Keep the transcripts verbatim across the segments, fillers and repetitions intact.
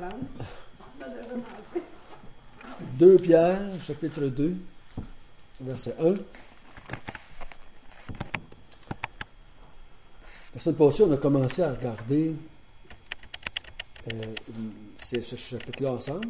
comprendre. On a déjà commencé. deux Pierre, chapitre deux, verset un. La semaine passée, on a commencé à regarder euh, ce, ce chapitre-là ensemble.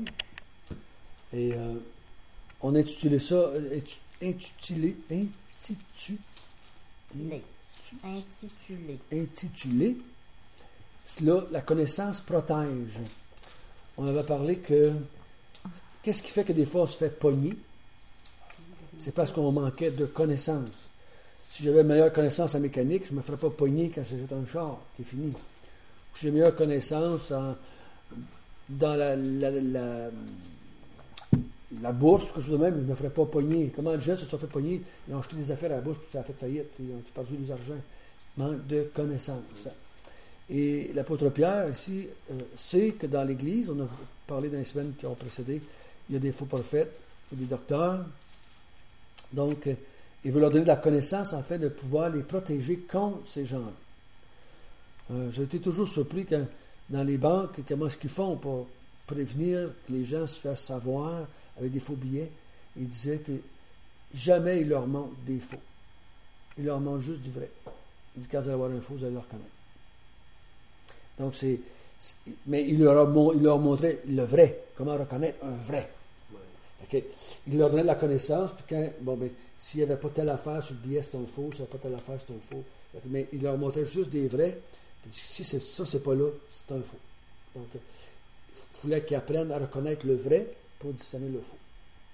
Et euh, on a intitulé ça, intitulé, intitulé, Les. Intitulé. intitulé, là, la connaissance protège. On avait parlé que qu'est-ce qui fait que des fois on se fait pogner? C'est parce qu'on manquait de connaissances. Si j'avais meilleure connaissance en mécanique, je ne me ferais pas pogner quand j'achète un char, qui est fini. Si j'ai meilleure connaissance en, dans la, la, la, la bourse, quelque chose de même, je ne me ferais pas pogner. Comment les gens se sont fait pogner? Ils ont acheté des affaires à la bourse, puis ça a fait faillite, puis ils ont perdu des argent. Manque de connaissances. Et l'apôtre Pierre, ici, euh, sait que dans l'Église, on a parlé dans les semaines qui ont précédé, il y a des faux prophètes, il y a des docteurs. Donc, euh, il veut leur donner de la connaissance afin de pouvoir les protéger contre ces gens-là. Euh, j'ai été toujours surpris quand, dans les banques, comment est-ce qu'ils font pour prévenir que les gens se fassent savoir avec des faux billets. Ils disaient que jamais ils leur montrent des faux. Ils leur montrent juste du vrai. Ils disent quand vous allez avoir un faux, vous allez le reconnaître. Donc, c'est, c'est mais il leur, il leur montrait le vrai. Comment reconnaître un vrai. Okay. Il leur donnait de la connaissance, puis quand, bon, ben, s'il n'y avait pas telle affaire sur le billet, c'est un faux, s'il n'y avait pas telle affaire, c'est un faux. Okay. Mais il leur montrait juste des vrais, puis si c'est, ça, c'est pas là, c'est un faux. Donc, il fallait qu'ils apprennent à reconnaître le vrai pour discerner le faux.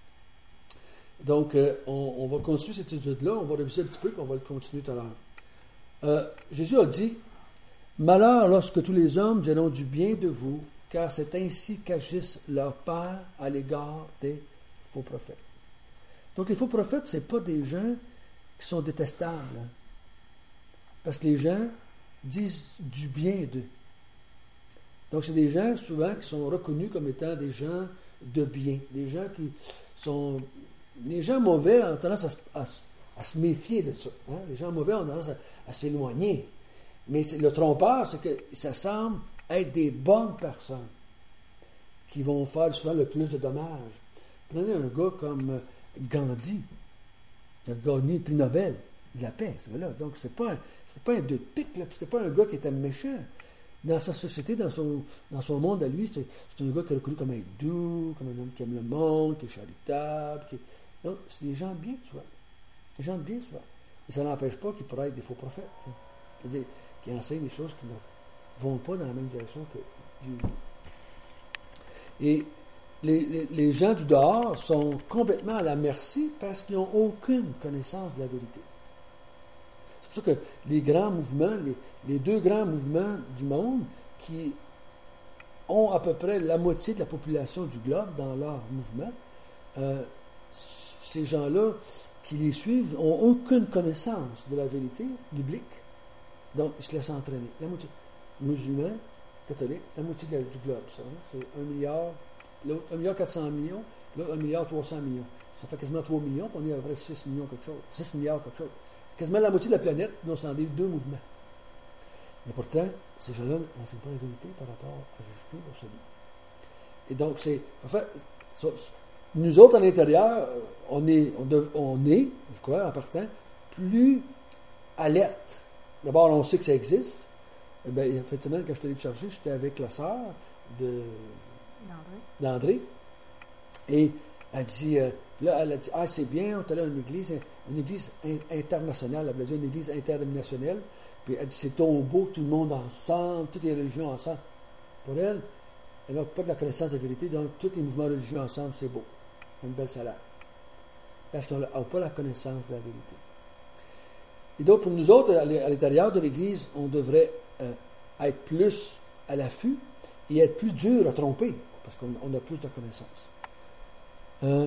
Donc, euh, on, on va continuer cette étude-là, on va réviser un petit peu, puis on va le continuer tout à l'heure. Euh, Jésus a dit, « Malheur lorsque tous les hommes diront du bien de vous, car c'est ainsi qu'agissent leurs pères à l'égard des faux prophètes. » Donc, les faux prophètes, ce n'est pas des gens qui sont détestables. Hein? Parce que les gens disent du bien d'eux. Donc, c'est des gens, souvent, qui sont reconnus comme étant des gens de bien. Des gens qui sont... Les gens mauvais ont tendance à, à, à se méfier de ça. Hein? Les gens mauvais ont tendance à, à s'éloigner. Mais c'est, le trompeur, c'est que ça semble être des bonnes personnes qui vont faire souvent le plus de dommages. Prenez un gars comme Gandhi, il a gagné le prix Nobel de la paix, ce gars-là. Donc, c'est pas, c'est pas un deux de pique, là. C'était pas un gars qui était méchant. Dans sa société, dans son, dans son monde à lui, c'est, c'est un gars qui est reconnu comme un doux, comme un homme qui aime le monde, qui est charitable. Qui est... Donc, c'est des gens bien, souvent. Des gens de bien, souvent. Mais ça n'empêche pas qu'ils pourraient être des faux prophètes. Hein. C'est-à-dire qui enseignent des choses qui ne vont pas dans la même direction que Dieu dit. Et les, les, les gens du dehors sont complètement à la merci parce qu'ils n'ont aucune connaissance de la vérité. C'est pour ça que les grands mouvements, les, les deux grands mouvements du monde qui ont à peu près la moitié de la population du globe dans leur mouvement, euh, ces gens-là qui les suivent n'ont aucune connaissance de la vérité biblique. Donc, ils se laissent entraîner. La moitié musulmans, catholiques, la moitié de la, du globe, ça. Hein, c'est un milliard, l'autre un milliard quatre cents millions, l'autre un milliard trois cents millions. Ça fait quasiment trois millions, puis on est à peu près six millions quelque chose. six milliards quelque chose. Quasiment la moitié de la planète, nous, on des deux mouvements. Mais pourtant, ces gens-là n'enseignent pas la vérité par rapport à Jésus-Christ pour celui. Et donc, c'est. Fait, ça, nous autres, à l'intérieur, on est, on, dev, on est, je crois, en partant, plus alerte. D'abord, on sait que ça existe. Eh bien, effectivement, quand je suis allé le chercher, j'étais avec la sœur de, d'André. Et elle dit, euh, là, elle a dit, ah, c'est bien, on est allé à une église, une église internationale, elle a dit une église interdénominationnelle. Puis elle dit, c'est ton beau, tout le monde ensemble, toutes les religions ensemble. Pour elle, elle n'a pas de la connaissance de la vérité, donc tous les mouvements religieux ensemble, c'est beau. Une belle salaire. Parce qu'on n'a pas la connaissance de la vérité. Et donc, pour nous autres, à l'intérieur de l'Église, on devrait euh, être plus à l'affût et être plus dur à tromper, parce qu'on on a plus de connaissances. Euh,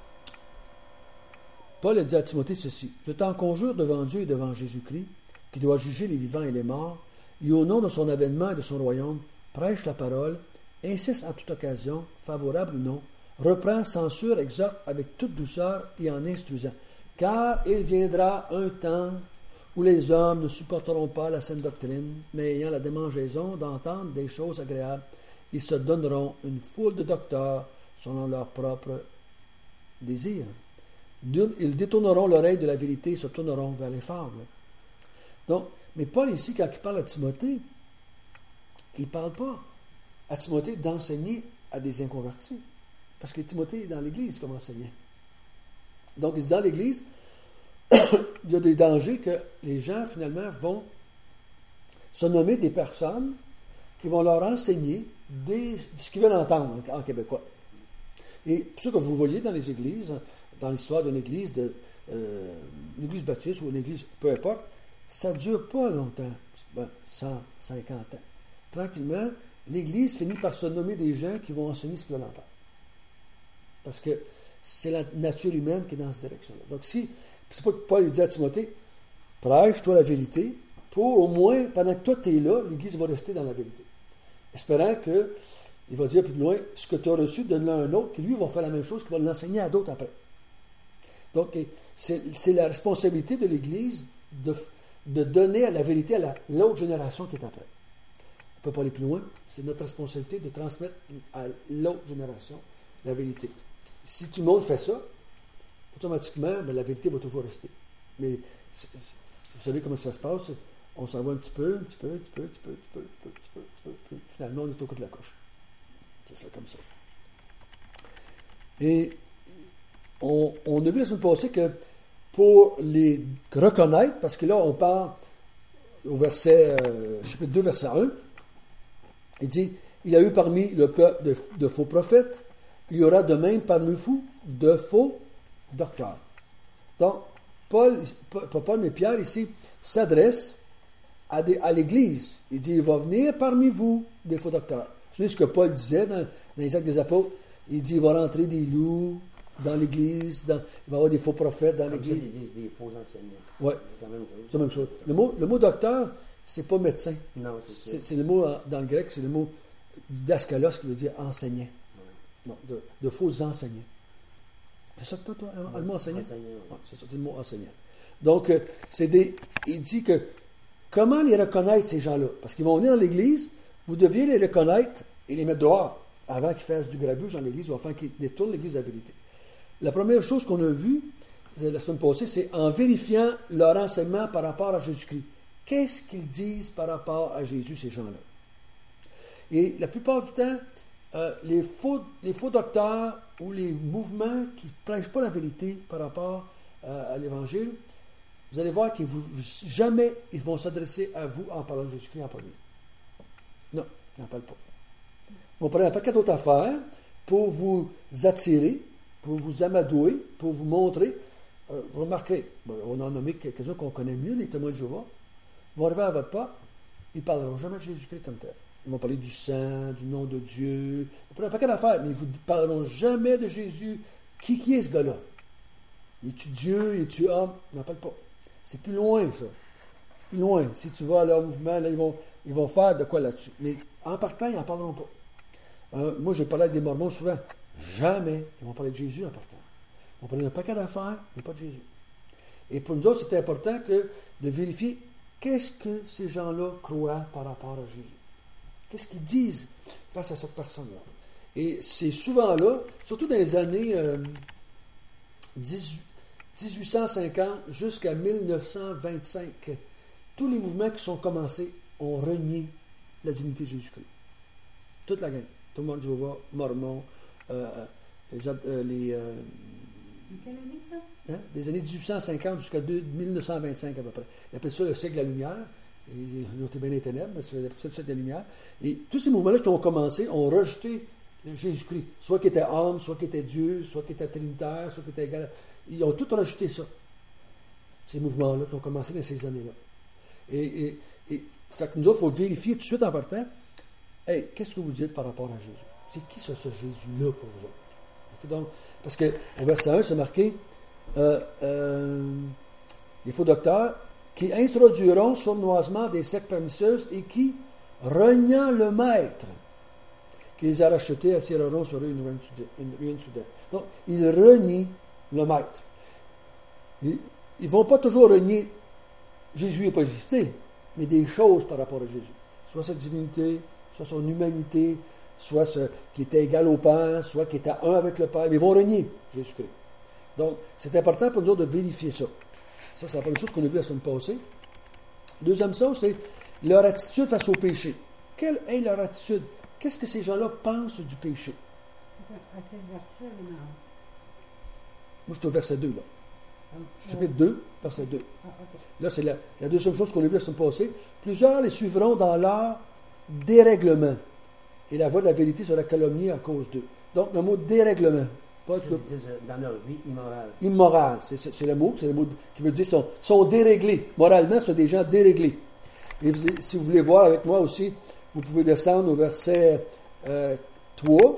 Paul a dit à Timothée ceci, « Je t'en conjure devant Dieu et devant Jésus-Christ, qui doit juger les vivants et les morts, et au nom de son avènement et de son royaume, prêche la parole, insiste en toute occasion, favorable ou non, reprend, censure, exhorte avec toute douceur et en instruisant. Car il viendra un temps où les hommes ne supporteront pas la saine doctrine, mais ayant la démangeaison d'entendre des choses agréables ils se donneront une foule de docteurs selon leur propre désir. Ils détourneront l'oreille de la vérité et se tourneront vers les fables. Donc, mais Paul ici, quand il parle à Timothée, il ne parle pas à Timothée d'enseigner à des inconvertis. Parce que Timothée est dans l'Église comme enseignant. Donc, il dit dans l'Église, il y a des dangers que les gens, finalement, vont se nommer des personnes qui vont leur enseigner des, ce qu'ils veulent entendre en québécois. Et pour ça que vous voyez dans les églises, dans l'histoire d'une église, de, euh, une église baptiste ou une église, peu importe, ça ne dure pas longtemps, ben, cent cinquante ans. Tranquillement, l'Église finit par se nommer des gens qui vont enseigner ce qu'ils veulent entendre. Parce que c'est la nature humaine qui est dans cette direction-là. Donc, si, c'est pas que Paul dit à Timothée, prêche-toi la vérité, pour au moins, pendant que toi tu es là, l'Église va rester dans la vérité. Espérant que, il va dire plus loin, ce que tu as reçu, donne-le à un autre, qui lui va faire la même chose, qui va l'enseigner à d'autres après. Donc, c'est, c'est la responsabilité de l'Église de, de donner à la vérité à la, l'autre génération qui est après. On ne peut pas aller plus loin. C'est notre responsabilité de transmettre à l'autre génération la vérité. Si tout le monde fait ça, automatiquement, bien, la vérité va toujours rester. Mais c'est, c'est, vous savez comment ça se passe? On s'en va un petit peu, un petit peu, un petit peu, un petit peu, un petit peu, un petit peu, un petit peu, un petit peu, puis finalement, on est au coup de la coche. C'est ça comme ça. Et on, on a vu la semaine passée que pour les reconnaître, parce que là, on parle au verset, euh, chapitre deux, verset un, il dit, il y a eu parmi le peuple de, de faux prophètes, il y aura de même parmi vous de faux docteurs. Donc, Paul, pas Paul, mais Pierre ici, s'adresse à, des, à l'Église. Il dit, il va venir parmi vous des faux docteurs. Vous savez ce que Paul disait dans, dans les Actes des Apôtres? Il dit, il va rentrer des loups dans l'Église, dans, il va y avoir des faux prophètes dans Comme l'Église. ça, des, des faux enseignants. Oui, C'est la même chose. c'est la même chose. Le mot, le mot docteur, c'est pas médecin. Non, c'est, C'est, c'est le mot, dans le grec, c'est le mot didaskalos qui veut dire enseignant. Ouais. Non, de, de faux enseignants. C'est ça que toi, toi, le mot enseignant? Enseignant, ouais. Ouais, c'est ça, c'est le mot enseignant. Donc, euh, c'est des, il dit que comment les reconnaître, ces gens-là? Parce qu'ils vont venir dans l'Église, vous deviez les reconnaître et les mettre dehors avant qu'ils fassent du grabuge dans l'Église ou afin qu'ils détournent l'Église de la vérité. La première chose qu'on a vue la semaine passée, c'est en vérifiant leur enseignement par rapport à Jésus-Christ. Qu'est-ce qu'ils disent par rapport à Jésus, ces gens-là? Et la plupart du temps, euh, les, faux, les faux docteurs ou les mouvements qui ne prêchent pas la vérité par rapport euh, à l'Évangile, vous allez voir qu'ils vous, jamais ils vont s'adresser à vous en parlant de Jésus-Christ en premier. Non, ils n'en parlent pas. Ils vont parler un paquet d'autres affaires pour vous attirer, pour vous amadouer, pour vous montrer. Euh, vous remarquerez, ben, on en a nommé quelques-uns qu'on connaît mieux, les témoins de Jéhovah. Ils vont arriver à votre pas, ils ne parleront jamais de Jésus-Christ comme tel. Ils vont parler du sang, du nom de Dieu. Ils vont parler un paquet d'affaires, mais ils ne vous parleront jamais de Jésus. Qui, qui est ce gars-là? Es-tu Dieu? Es-tu homme? Ils n'en parlent pas. C'est plus loin, ça. C'est plus loin. Si tu vas à leur mouvement, là, ils vont, ils vont faire de quoi là-dessus. Mais en partant, ils n'en parleront pas. Euh, moi, j'ai parlé avec des Mormons souvent. Jamais ils vont parler de Jésus en partant. Ils vont parler d'un paquet d'affaires, mais pas de Jésus. Et pour nous autres, c'est important que de vérifier qu'est-ce que ces gens-là croient par rapport à Jésus. Qu'est-ce qu'ils disent face à cette personne-là. Et c'est souvent là, surtout dans les années euh, dix-huit cent cinquante jusqu'à mille neuf cent vingt-cinq, tous les mouvements qui sont commencés ont renié la divinité de Jésus-Christ. Toute la gang. Tout le monde de Jéhovah, Mormons, euh, les... Euh, les euh, Quelle année ça? Hein? Les années dix-huit cent cinquante jusqu'à mille neuf cent vingt-cinq à peu près. Ils appellent ça le siècle de la lumière. Ils ont été bien les ténèbres, mais c'est ça le siècle de la lumière. Et tous ces mouvements-là qui ont commencé ont rejeté Jésus-Christ. Soit qu'il était homme, soit qu'il était Dieu, soit qu'il était trinitaire, soit qu'il était égal. Ils ont tous rejeté ça. Ces mouvements-là qui ont commencé dans ces années-là. Et, et, et fait que nous autres, il faut vérifier tout de suite en partant. Hey, qu'est-ce que vous dites par rapport à Jésus? C'est qui ce, ce Jésus-là pour vous autres? Okay, donc, parce qu'au verset un, c'est marqué euh, euh, les faux docteurs qui introduiront sournoisement des sectes pernicieuses et qui, reniant le maître, qui les a rachetés, attireront sur eux une ruine, une ruine soudaine. Donc, ils renient le maître. Ils ne vont pas toujours renier Jésus n'a pas existé, mais des choses par rapport à Jésus. Soit sa divinité, soit son humanité, soit ce, qui était égal au Père, soit qui était un avec le Père, mais ils vont renier Jésus-Christ. Donc, c'est important pour nous autres de vérifier ça. Ça, c'est la première chose qu'on a vu la semaine passée. Deuxième chose, c'est leur attitude face au péché. Quelle est leur attitude? Qu'est-ce que ces gens-là pensent du péché? À quel verset, maintenant? Moi, je suis au verset deux, là. Ah, Chapitre deux, verset deux. ah, ok. Là, c'est la, la deuxième chose qu'on a vue la semaine passée. Plusieurs les suivront dans leur dérèglement. Et la voie de la vérité sera calomniée à cause d'eux. Donc, le mot dérèglement. Pas C'est- c'est dans leur vie immorale. immoral, c'est, c'est, c'est le mot, c'est le mot qui veut dire sont, sont déréglés. Moralement, ce sont des gens déréglés. Et vous- si vous voulez voir avec moi aussi, vous pouvez descendre au verset euh, trois.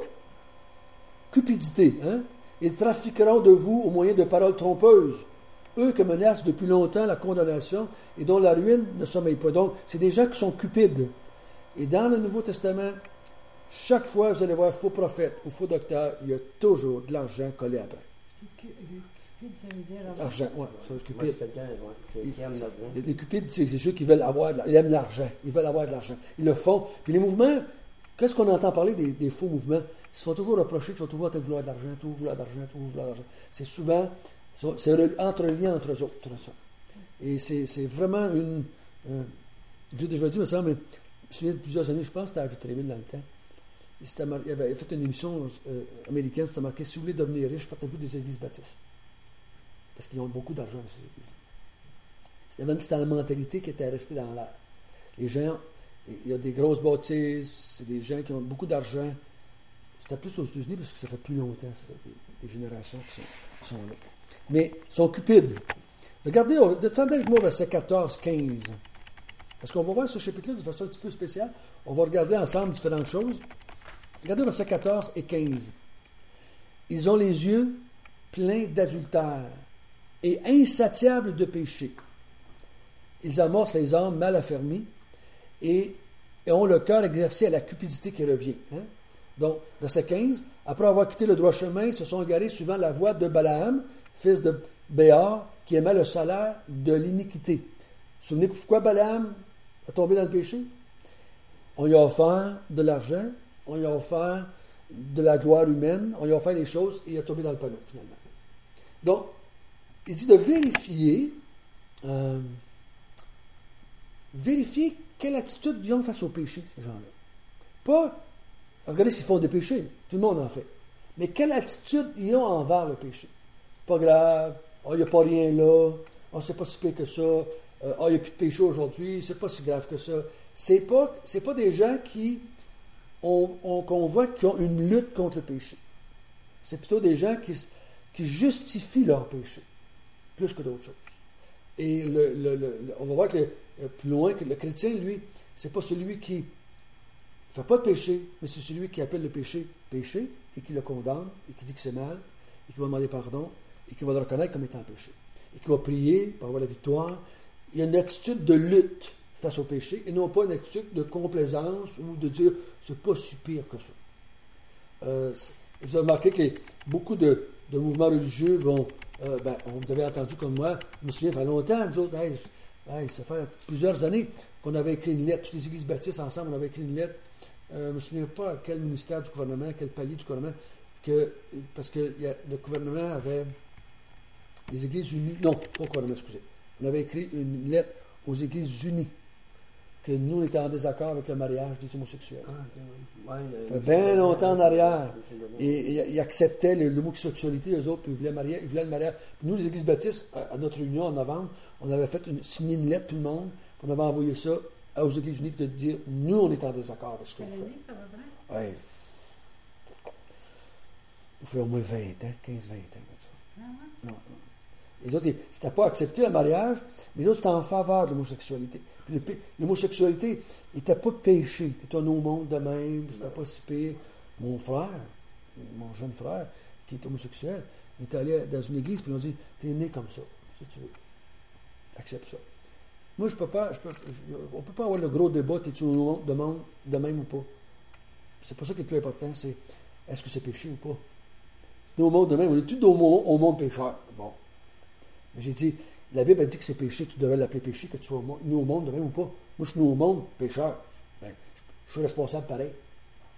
Cupidité. Hein? Ils trafiqueront de vous au moyen de paroles trompeuses. Eux que menacent depuis longtemps la condamnation et dont la ruine ne sommeille pas. Donc, c'est des gens qui sont cupides. Et dans le Nouveau Testament, chaque fois que vous allez voir faux prophète ou faux docteur, il y a toujours de l'argent collé après. Cu- cu- Cupide, ça veut dire... alors- L'argent, oui, ça, c'est Moi, cupide. c'est quelqu'un ouais, qui, qui aime l'argent. Les, les cupides, c'est c'est ceux qui veulent avoir, de la- ils aiment l'argent. Ils veulent avoir de l'argent. Ils le font. Puis les mouvements, qu'est-ce qu'on entend parler des, des faux mouvements? Ils se font toujours reprocher qu'ils sont toujours en train de vouloir de l'argent, toujours vouloir de l'argent, toujours vouloir de l'argent. C'est souvent, c'est rel- entrelié entre eux autres, ça. Et c'est c'est vraiment une... euh, j'ai déjà dit, me semble, mais je me souviens de plusieurs années, je pense que c'était à Vitréville dans le temps. Il, s'était mar- il avait fait une émission euh, américaine, c'était marqué « Si vous voulez devenir riche, partez-vous des églises baptistes. » Parce qu'ils ont beaucoup d'argent, ces églises. C'était c'était la mentalité qui était restée dans l'air. Les gens, il y a des grosses bâtisses, c'est des gens qui ont beaucoup d'argent. C'était plus aux États-Unis parce que ça fait plus longtemps, ça fait des, des générations qui sont, qui sont là. Mais ils sont cupides. Regardez, on- descendez avec moi au verset quatorze quinze. Parce qu'on va voir ce chapitre-là de façon un petit peu spéciale. On va regarder ensemble différentes choses. Regardez versets quatorze et quinze. Ils ont les yeux pleins d'adultère et insatiables de péché. Ils amorcent les âmes mal affermies et, et ont le cœur exercé à la cupidité qui revient. Hein? Donc, verset quinze. Après avoir quitté le droit chemin, ils se sont égarés suivant la voie de Balaam, fils de Béar, qui aimait le salaire de l'iniquité. Souvenez-vous pourquoi Balaam a tombé dans le péché? On lui a offert de l'argent, on lui a offert de la gloire humaine, on lui a offert des choses et il a tombé dans le panneau, finalement. Donc, il dit de vérifier, euh, vérifier quelle attitude ils ont face au péché, ces gens-là. Pas, regardez s'ils font des péchés, tout le monde en fait. Mais quelle attitude ils ont envers le péché? Pas grave, oh, il n'y a pas rien là, oh, c'est pas si pire que ça, euh, oh, il n'y a plus de péché aujourd'hui, c'est pas si grave que ça. C'est pas, c'est pas des gens qui, on, on, qu'on voit qui ont une lutte contre le péché. C'est plutôt des gens qui, qui justifient leur péché, plus que d'autres choses. Et le, le, le, le- on va voir que le, plus loin que le chrétien, lui, c'est pas celui qui ne fait pas de péché, mais c'est celui qui appelle le péché péché et qui le condamne et qui dit que c'est mal et qui va demander pardon et qui va le reconnaître comme étant péché. Et qui va prier pour avoir la victoire. Il y a une attitude de lutte face au péché et non pas une attitude de complaisance ou de dire c'est pas si pire que ça. Euh, c'est- vous avez remarqué que les- beaucoup de, de mouvements religieux vont. Euh, ben, on vous avez entendu comme moi, je me souviens, ça fait longtemps, nous autres, hey, hey, ça fait plusieurs années qu'on avait écrit une lettre, toutes les églises baptistes ensemble, on avait écrit une lettre. Euh, je ne me souviens pas à quel ministère du gouvernement, quel palier du gouvernement, que, parce que il y a- le gouvernement avait les Églises unies. Non, pas le gouvernement, excusez. On avait écrit une lettre aux Églises unies que nous, on était en désaccord avec le mariage des homosexuels. Ah, ok, ouais. Ouais, Ça euh, fait bien longtemps en arrière. Et, Et ils acceptaient le- l'homosexualité, eux autres, puis ils voulaient, marier, ils voulaient le mariage. Puis nous, les Églises baptistes, à, à notre réunion en novembre, on avait fait une, signé une lettre, tout le monde, puis on avait envoyé ça aux Églises unies, puis de dire, nous, on est en désaccord avec ce que Quelle vous année faites. ça va vrai? Ouais. Ça fait au moins vingt ans, quinze vingt ans. Ça. Ah ouais? Non, non. Les autres, ils- c'était pas accepté le mariage, mais les autres étaient en faveur de l'homosexualité. Puis le pé- l'homosexualité n'était pas péché. C'était un au monde de même, c'était pas si pire. Mon frère, mon jeune frère, qui est homosexuel, il est allé dans une église, puis ils ont dit, t'es né comme ça, si tu veux. Accepte ça. Moi, je peux pas, je peux, je- on ne peut pas avoir le gros débat, t'es-tu au monde de, monde de même ou pas. C'est pas ça qui est le plus important, c'est est-ce que c'est péché ou pas. Nous, au monde de même, on est tous au monde, au monde pécheur. Bon. Mais j'ai dit, la Bible a dit que c'est péché, tu devrais l'appeler péché, que tu sois au monde, nous au monde de même ou pas. Moi, je suis nous au monde pécheur. Ben, je, je suis responsable pareil.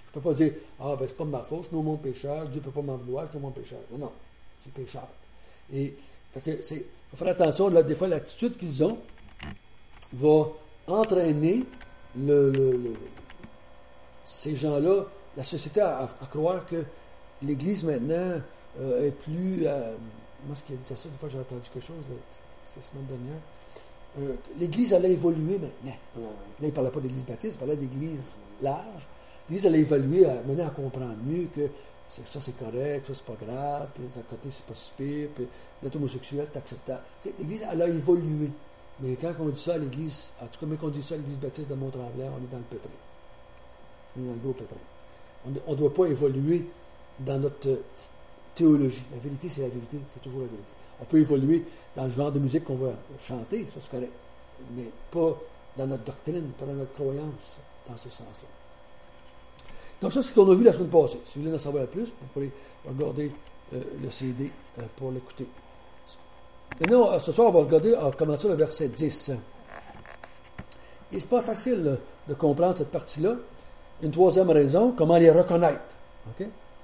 ne peux pas dire, ah, ben, c'est pas de ma faute, je suis non mon pécheur, Dieu ne peut pas m'en vouloir, je suis non mon pécheur. Non, non, c'est pécheur. Et, fait que c'est, faut faire attention, là, des fois, l'attitude qu'ils ont va entraîner le, le, le, ces gens-là, la société à, à croire que l'Église maintenant euh, est plus. Euh, moi, ce qui a dit ça, des fois, j'ai entendu quelque chose, là, c'était la semaine dernière. Euh, L'Église allait évoluer maintenant. Non. Là, il ne parlait pas d'Église baptiste, il parlait d'Église large. L'Église allait évoluer, à, mener à comprendre mieux que ça, c'est correct, ça, c'est pas grave, puis d'un côté, c'est pas si pire, puis d'être homosexuel, c'est acceptable. Tu sais, L'Église, elle a évolué. Mais quand on dit ça à l'Église, en tout cas, mais qu'on dit ça à l'Église baptiste de Mont-Tremblant, on est dans le pétrin. On est dans le gros pétrin. On ne doit pas évoluer dans notre théologie. La vérité, c'est la vérité, c'est toujours la vérité. On peut évoluer dans le genre de musique qu'on va chanter, ça c'est correct, mais pas dans notre doctrine, pas dans notre croyance, dans ce sens-là. Donc ça, c'est ce qu'on a vu la semaine passée. Si vous voulez en savoir plus, vous pourrez regarder euh, le C D euh, pour l'écouter. Maintenant, ce soir, on va regarder, on va commencer le verset dix. Et c'est pas facile là, de comprendre cette partie-là. Une troisième raison, comment les reconnaître. OK?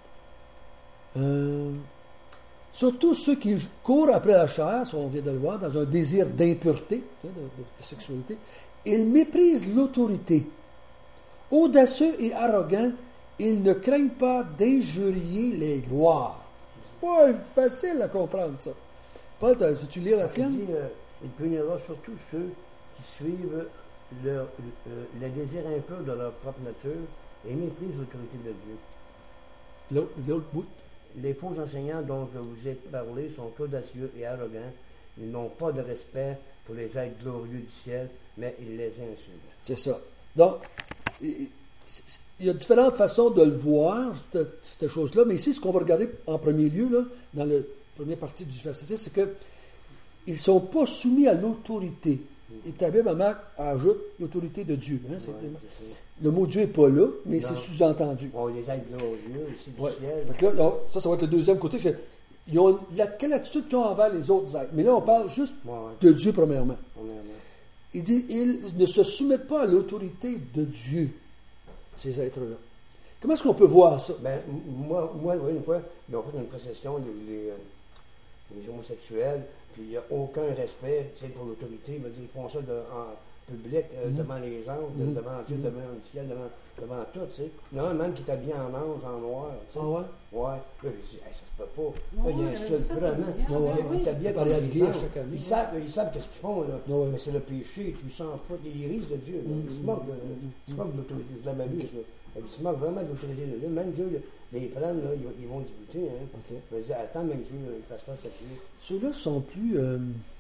Euh, surtout ceux qui courent après la chair, ça on vient de le voir, dans un désir d'impureté, de, de, de sexualité, ils méprisent l'autorité. Audacieux et arrogants, ils ne craignent pas d'injurier les gloires. C'est pas facile à comprendre ça. Paul, tu lire la Il tienne? dit, euh, il punira surtout ceux qui suivent leur, euh, les désirs impurs de leur propre nature et méprisent l'autorité de Dieu. L'autre, l'autre bout. Les faux enseignants dont je vous ai parlé sont audacieux et arrogants. Ils n'ont pas de respect pour les êtres glorieux du ciel, mais ils les insultent. C'est ça. Donc, il y a différentes façons de le voir, cette, cette chose-là, mais ici, ce qu'on va regarder en premier lieu, là, dans la première partie du verset dix, c'est qu'ils ne sont pas soumis à l'autorité. Et ta Bible ajoute l'autorité de Dieu. Hein, c'est, Ouais, le mot Dieu n'est pas là, mais non. c'est sous-entendu. Bon, les êtres glorieux ici du Ouais. ciel. Fait que là, là, ça, ça va être le deuxième côté. C'est, ils ont la, quelle attitude qu'ils ont envers les autres êtres. Mais là, on parle juste Ouais, ouais. de Dieu, premièrement. Premièrement. Il dit, ils ne se soumettent pas à l'autorité de Dieu, ces êtres-là. Comment est-ce qu'on peut voir ça? Ben, m- moi, moi, une fois, ils ont fait une procession, les, les, euh, les homosexuels, puis il n'y a aucun respect, c'est pour l'autorité. Ils me disent, ils font ça de- en public, euh, Mhm. devant les anges, Mhm. devant Dieu, Mhm. devant le ciel, devant, devant tout, tu sais. Il y en a un même qui est habillé en ange, en noir, tu sais. Ah ouais? Ouais. Là, je dis, hey, ça se peut pas. Ouais, Là, il y a un ouais, seul ça, vraiment. t'as Ouais, ouais. oui. Il est habillé Par comme les des guerres anges. chaque année. Ils savent, ils savent qu'est-ce qu'ils font, là. Ouais, ouais. Mais c'est le péché, puis ils s'en foutent, ils risent de Dieu. là. Mhm. Ils se moquent de, ils se moquent de l'autorité. Je l'avais vu, ça. Ils se moquent vraiment de l'autorité de Dieu. Même Dieu, les prennent, là, ils, ils vont discuter. Hein. OK. Je me dis, attends, même Dieu, il ne fasse pas cette nuit. Ceux-là sont plus, euh,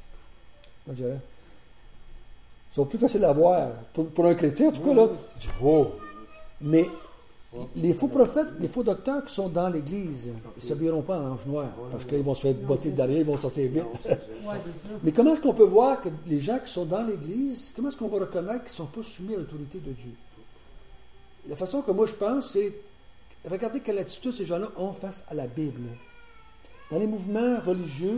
moi je dirais, sont plus faciles à voir. Pour, pour un chrétien, en tout cas, là, tu dis, wow. Mais les faux prophètes, les faux docteurs qui sont dans l'Église, ils ne s'habilleront pas en ange noir, parce qu'ils vont se faire botter derrière, ils vont sortir vite. Non, c'est ça. Ouais, c'est ça. Mais comment est-ce qu'on peut voir que les gens qui sont dans l'Église, comment est-ce qu'on va reconnaître qu'ils ne sont pas soumis à l'autorité de Dieu? La façon que moi je pense, c'est regardez quelle attitude ces gens-là ont face à la Bible. Dans les mouvements religieux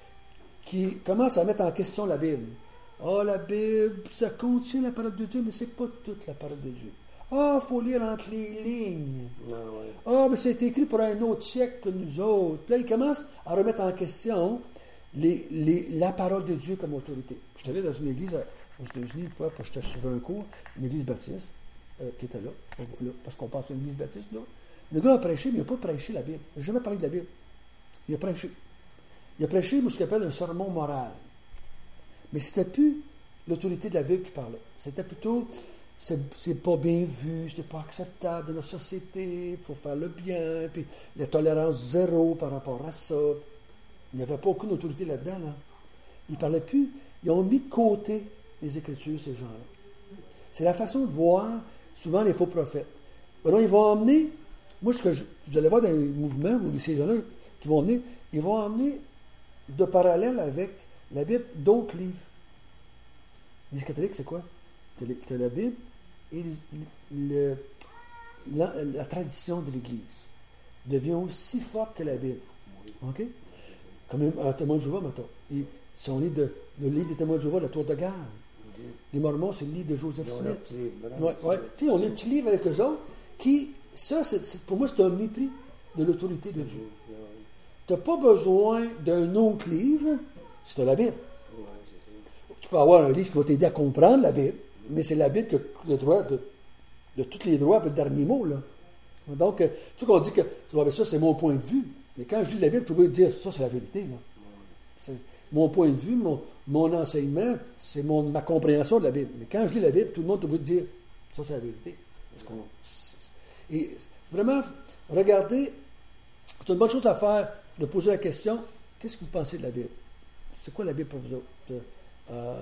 qui commencent à mettre en question la Bible. Ah, la Bible, ça contient la parole de Dieu, mais c'est pas toute la parole de Dieu. Ah, il faut lire entre les lignes. Non, ouais. Ah, mais c'est écrit pour un autre siècle que nous autres. Puis là, ils commencent à remettre en question les, les, la parole de Dieu comme autorité. Je suis allé dans une église aux États-Unis une fois, parce que je suivais un cours, une église baptiste, euh, qui était là, là, parce qu'on pense à une église baptiste, là. Le gars a prêché, mais il n'a pas prêché la Bible. Il n'a jamais parlé de la Bible. Il a prêché. Il a prêché ce qu'il appelle un sermon moral. Mais c'était plus l'autorité de la Bible qui parlait. C'était plutôt, c'est, c'est pas bien vu, c'est pas acceptable dans la société, il faut faire le bien, puis la tolérance zéro par rapport à ça. Il n'y avait pas aucune autorité là-dedans. Là. Ils ne parlaient plus. Ils ont mis de côté les Écritures, ces gens-là. C'est la façon de voir souvent les faux prophètes. Alors, ils vont emmener, moi, ce que je, vous allez voir dans les mouvements, ou ces gens-là qui vont emmener, ils vont emmener de parallèle avec la Bible d'autres livres. L'Église catholique, c'est quoi? Tu as la Bible et le, la, la tradition de l'Église devient aussi forte que la Bible. OK? Comme un témoin de Jéhovah, mettons. Et si on lit de, le livre des témoins de Jéhovah, la Tour de garde. Les Mormons, c'est le livre de Joseph Ils ont Smith. leur petit livre, Ouais, ouais. Tu sais, on a un petit livre avec eux autres qui ça, c'est, c'est- pour moi, c'est un mépris de l'autorité de Dieu. Ouais, Tu n'as pas besoin d'un autre livre si tu as la Bible. ouais, c'est ça. Tu peux avoir un livre qui va t'aider à comprendre la Bible, mais c'est la Bible qui a le droit de, de tous les droits et le dernier mot. Là. Donc, euh, tu sais qu'on dit que ouais, mais ça, c'est mon point de vue. Mais quand je lis la Bible, je peux dire ça, c'est la vérité. Là. C'est mon point de vue, mon, mon enseignement, c'est mon, ma compréhension de la Bible. Mais quand je lis la Bible, tout le monde est obligé de dire ça, c'est la vérité. Parce qu'on- c'est- et vraiment, regardez, c'est une bonne chose à faire de poser la question qu'est-ce que vous pensez de la Bible? C'est quoi la Bible pour vous autres? Euh, euh,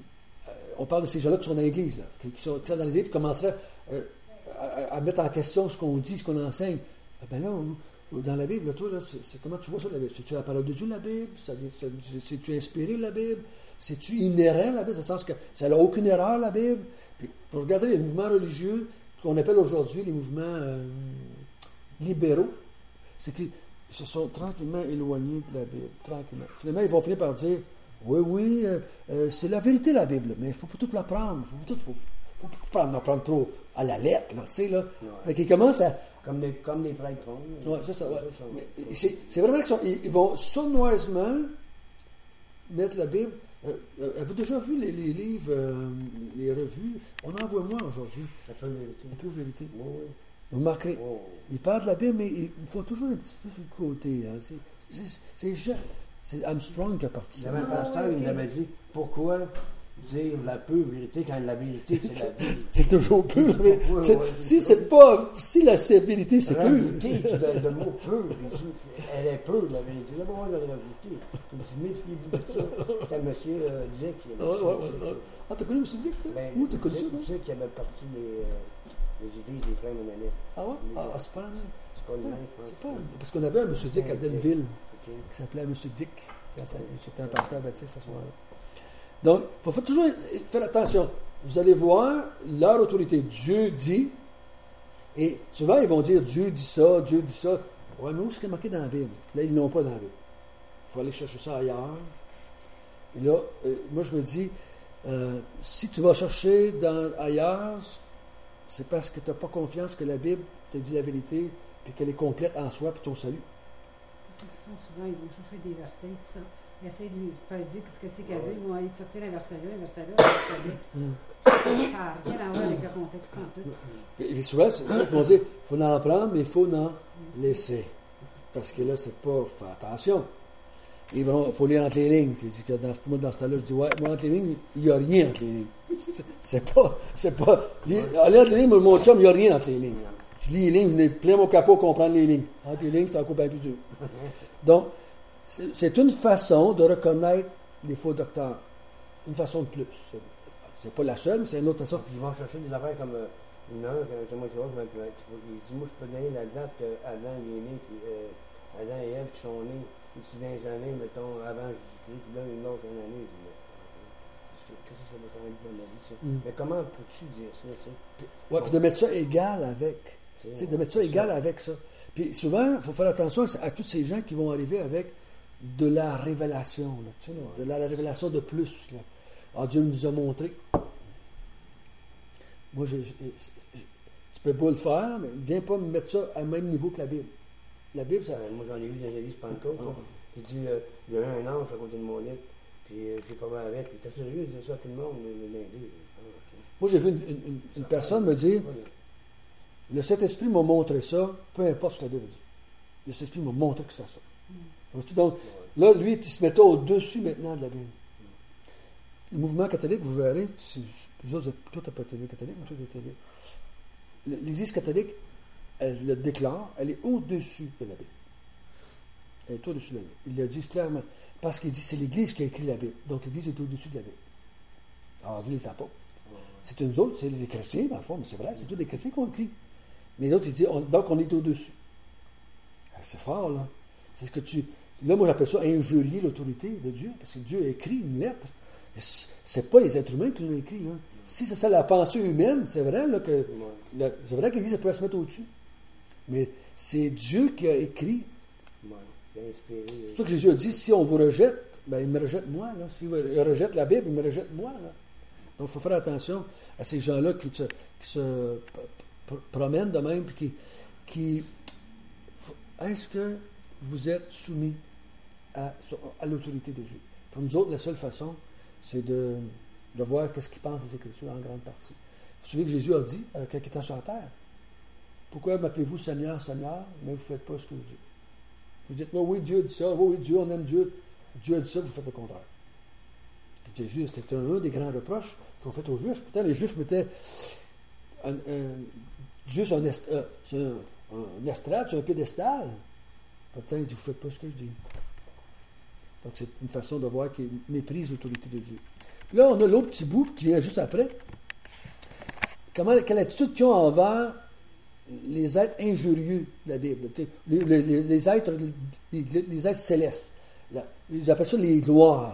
on parle de ces gens-là qui sont dans l'Église, là, qui, qui sont, qui sont dans l'Église, qui commenceraient euh, à, à mettre en question ce qu'on dit, ce qu'on enseigne. Ah ben là, on- dans la Bible, là, toi, là, c'est, c'est comment tu vois ça, la Bible? C'est-tu la parole de Dieu, la Bible? Ça, ça, c'est-tu inspiré, la Bible? C'est-tu inhérent, la Bible? Dans le sens que ça n'a aucune erreur, la Bible? Puis, vous regardez les mouvements religieux qu'on appelle aujourd'hui les mouvements euh, libéraux, c'est qu'ils se sont tranquillement éloignés de la Bible, tranquillement. Finalement, ils vont finir par dire, oui, oui, euh, euh, c'est la vérité, la Bible, mais il ne faut pas tout l'apprendre, il faut pas tout, faut, faut pas en apprendre trop à la lettre, là, tu sais, là. Ouais. Fait qu'ils commencent à... Comme les, comme les prêtres font. Ouais, c'est ça, ouais. ça. Mais c'est, c'est vraiment qu'ils sont- ils, ils vont sournoisement mettre la Bible. Euh, euh, avez-vous déjà vu les, les livres, euh, les revues? On en voit moins aujourd'hui. La seule vérité. Un peu vérité. Oui, oui. Vous remarquerez, Oh. ils parlent de la Bible, mais ils font toujours un petit peu sur le côté. Hein. C'est, c'est, c'est, c'est, c'est Armstrong qui a parti Il y ça. avait un pasteur, il nous avait dit pourquoi dire la pure vérité quand la vérité c'est la vérité. C'est toujours pur. Mais Ouais, c'est- ouais, si c'est c'est pas, si la vérité c'est pur. Rajouter, le, le mot pur, il dit, elle est pure la vérité. D'abord, on l'a rajouté. Il dit, méfiez-vous de ça. C'est M. Euh, Dick qui Ah, ouais, ouais, ouais. Ah, t'as connu M. Dick, toi? Ben, Où t'as connu ça, Dick, toi? Dick qui avait parti les, euh, les églises des frères Mennonites. Ah ouais? Ah, ah, c'est pas la même. C'est pas le même, je pense. C'est pas, parce qu'on avait un M. Dick à Denville Ok. qui s'appelait M. Dick. C'était un pasteur baptiste à ce moment-là. Donc, il faut, faut toujours faire attention. Vous allez voir leur autorité. Dieu dit, et souvent ils vont dire Dieu dit ça, Dieu dit ça. Ouais, mais où est-ce qui est marqué dans la Bible? Là, ils ne l'ont pas dans la Bible. Il faut aller chercher ça ailleurs. Et là, euh, moi je me dis, euh, si tu vas chercher dans, ailleurs, c'est parce que tu n'as pas confiance que la Bible te dit la vérité, puis qu'elle est complète en soi, puis ton salut. C'est ce qu'ils font souvent, ils vont chercher des versets, tout ça. Ils essaient de lui faire dire ce que c'est qu'il y avait. Ils vont aller sortir un verset là, un verset là, un verset là. Ça n'a rien à voir avec le contexte en tout. Et puis souvent, c'est ça qu'ils vont dire, il faut en prendre, mais il faut en laisser. Parce que là, c'est pas, fais attention. Il faut lire entre les lignes. Tu dis que dans, moi, dans ce temps-là, je dis, ouais, moi, entre les lignes, il n'y a rien entre les lignes. C'est, c'est pas, c'est pas, aller entre les lignes, moi, mon chum, il n'y a rien entre les lignes. Tu lis les lignes, je n'ai plein mon capot à comprendre les lignes. Entre les lignes, c'est encore bien plus dur. Donc, c'est, c'est une façon de reconnaître les faux docteurs. Une façon de plus. C'est, c'est pas la seule, mais c'est une autre façon. Puis ils vont chercher des affaires comme euh, une heure, un témoin qui va, il dit, moi, je peux donner la date qu'Adam est né, puis euh, Adam et Ève qui sont nés ici dans les années, mettons, avant Jésus-Christ, puis là, une autre une année. Il dit, mais, qu'est-ce que qu'est-ce que ça va faire dans ma vie, ça? Mm. Mais comment peux-tu dire ça, tu sais? Ouais, puis de mettre ça égal avec. Tu sais, de mettre ça c'est égal avec ça. Puis souvent, il faut faire attention à, à tous ces gens qui vont arriver avec de la révélation, là, tu sais, là, de la, la révélation de plus. Là. Ah, Dieu nous a montré. Moi, je, je, je- tu peux pas le faire, mais viens pas me mettre ça à même niveau que la Bible. La Bible, ça. Euh, moi, j'en ai eu dans l'église Pentecôte. Ah. Il dit, euh, il y a eu un ange à côté de mon lit, puis euh, j'ai parlé avec, puis t'es sérieux, il disait ça à tout le monde, le lundi. Ah, ok. Moi, j'ai vu une, une- une- une personne me dire, le Saint-Esprit m'a montré ça, peu importe ce que la Bible dit. Le Saint-Esprit m'a montré que c'est ça. Vois-tu? Donc, là, lui, il se mettait au-dessus maintenant de la Bible. Le mouvement catholique, vous verrez, c'est, plusieurs, toi, tu n'as pas été catholique, mais toi, tu as été. L'Église catholique, elle le déclare, elle est au-dessus de la Bible. Elle est au-dessus de la Bible. Il le dit clairement. Parce qu'il dit c'est l'Église qui a écrit la Bible. Donc, l'Église est au-dessus de la Bible. Alors, on dit les apôtres. C'est une autre, c'est les chrétiens, dans le fond, mais c'est vrai, c'est tous les chrétiens qui ont écrit. Mais l'autre, il dit, on- donc on est au-dessus. Ah, c'est fort, là. C'est ce que tu. Là, moi, j'appelle ça injurier l'autorité de Dieu, parce que Dieu a écrit une lettre. C'est pas les êtres humains qui l'ont écrit, là. Si c'est ça la pensée humaine, c'est vrai, là, que. la- c'est vrai que l'Église elle peut se mettre au-dessus. Mais c'est Dieu qui a écrit. Ouais, bien inspiré. C'est pour ça que Jésus a dit, si on vous rejette, ben, il me rejette moi, là. S'il rejette la Bible, il me rejette moi, là. Donc, il faut faire attention à ces gens-là qui se, qui se p- p- promènent de même, puis qui, qui... Est-ce que vous êtes soumis à, à l'autorité de Dieu? Pour nous autres, la seule façon, c'est de, de voir qu'est-ce qu'il pense des Écritures en grande partie. Vous vous souvenez que Jésus a dit, euh, quand il était sur la terre, « Pourquoi m'appelez-vous Seigneur, Seigneur, mais vous ne faites pas ce que je dis? » Vous dites, oh, oui, Dieu dit ça, oh, oui, Dieu, on aime Dieu. Dieu a dit ça, vous faites le contraire. Puis Jésus, c'était un, un des grands reproches qu'on fait aux Juifs. Pourtant, les Juifs mettaient un, un, juste un, est, un, un, un estrade sur un piédestal. Pourtant, il dit, vous ne faites pas ce que je dis. Donc, c'est une façon de voir qu'il méprise l'autorité de Dieu. Puis là, on a l'autre petit bout qui vient juste après. Comment, quelle attitude qu'ils ont envers les êtres injurieux de la Bible, les, les, les, les, êtres, les, les êtres célestes. Là, ils appellent ça les gloires.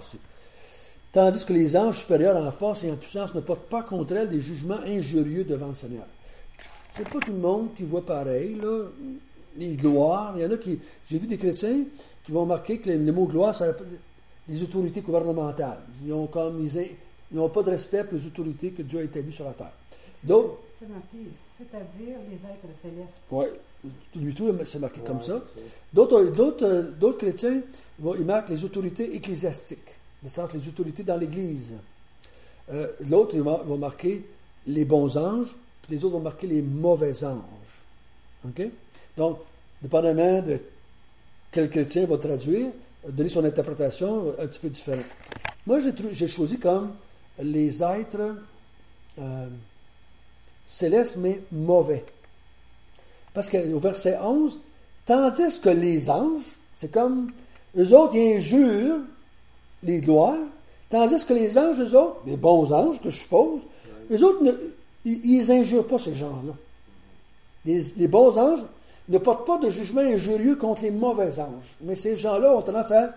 Tandis que les anges supérieurs en force et en puissance ne portent pas contre elles des jugements injurieux devant le Seigneur. C'est pas tout le monde qui voit pareil, là. Les gloires. Il y en a qui. J'ai vu des chrétiens qui vont marquer que les, les mots gloire, ça les autorités gouvernementales. Ils ont comme ils n'ont pas de respect pour les autorités que Dieu a établies sur la terre. D'autres. C'est marqué, c'est-à-dire les êtres célestes. Oui, du tout, c'est marqué Ouais, comme ça. c'est... D'autres, d'autres, d'autres chrétiens, ils, vont, ils marquent les autorités ecclésiastiques, de sens les autorités dans l'Église. Euh, l'autre, ils vont, vont marquer les bons anges, puis les autres vont marquer les mauvais anges. OK? Donc, dépendamment de quel chrétien va traduire, donner son interprétation un petit peu différente. Moi, j'ai, j'ai choisi comme les êtres euh, célestes, mais mauvais. Parce qu'au verset onze, tandis que les anges, c'est comme, eux autres, ils injurent les gloires, tandis que les anges, eux autres, les bons anges, que je suppose, eux autres, ne, ils n'injurent pas ces gens-là. Les, les bons anges ne portent pas de jugement injurieux contre les mauvais anges. Mais ces gens-là ont tendance à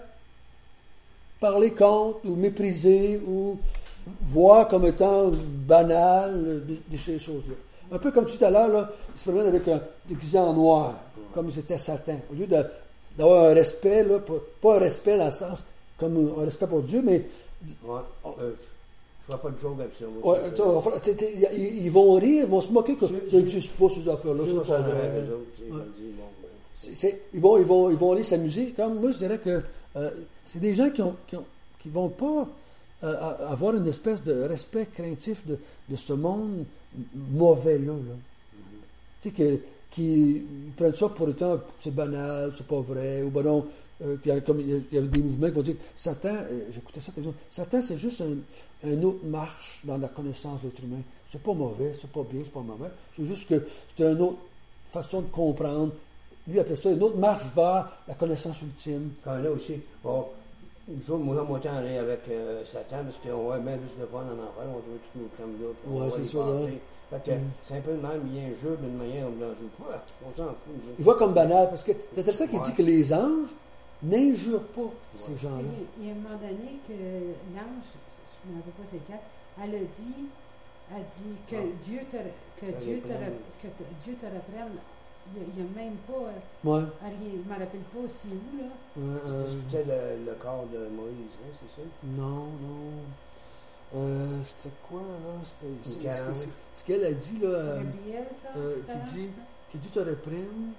parler contre, ou mépriser, ou voir comme étant banal de, de ces choses-là. Un peu comme tout à l'heure, là, ils se promènent avec un déguisé en noir, comme ils étaient Satan. Au lieu de, d'avoir un respect, là, pas, pas un respect dans le sens, comme un respect pour Dieu, mais... Ouais. Euh, je ne ferai pas de joke avec ça. Ouais, euh, t'sais, t'sais, ils, ils vont rire, ils vont se moquer que ça n'existe pas, ces affaires-là. C'est pas vrai. C'est, c'est, ils, vont, ils, vont, ils vont aller s'amuser. Comme moi, je dirais que euh, c'est des gens qui ne qui ont, qui vont pas euh, avoir une espèce de respect craintif de, de ce monde mauvais-là. Là. Mm-hmm. Tu sais, que, qui prennent ça pour étant, c'est banal, c'est pas vrai, ou ben non, euh, il, y a, comme, il y a des mouvements qui vont dire, Satan, euh, j'écoutais ça, Satan, c'est juste un, un autre marche dans la connaissance de l'être humain. C'est pas mauvais, c'est pas bien, c'est pas mauvais. C'est juste que c'est une autre façon de comprendre. Lui appelle ça une autre marche vers la connaissance ultime. Quand là aussi, bon, nous autres, moi, moi, on est avec euh, Satan, parce qu'on va même plus de fun en enfer, on doit tous nos chums d'autres. Oui, c'est ça, là. Fait que mm. c'est un peu le même, il y a un jeu d'une manière ou dans une fois. On s'en fout. Il voit comme banal, parce que c'est intéressant qu'il ouais. dit que les anges n'injurent pas ouais. ces gens-là. Il y a un moment donné que l'ange, je ne me rappelle pas c'est lequel, elle a dit, a dit que ah. Dieu te, que Dieu te, que te, Dieu te reprenne. Il n'y a, a même pas euh, ouais. rien. Je ne me rappelle pas aussi où, là. Euh, C'était le, le corps de Moïse, hein, c'est ça? Non, non. Euh, c'était quoi, là? C'était, c'était, ce, ce, ce qu'elle a dit, là. Euh, Gabriel, ça? Euh, qui dit que Dieu te reprenne.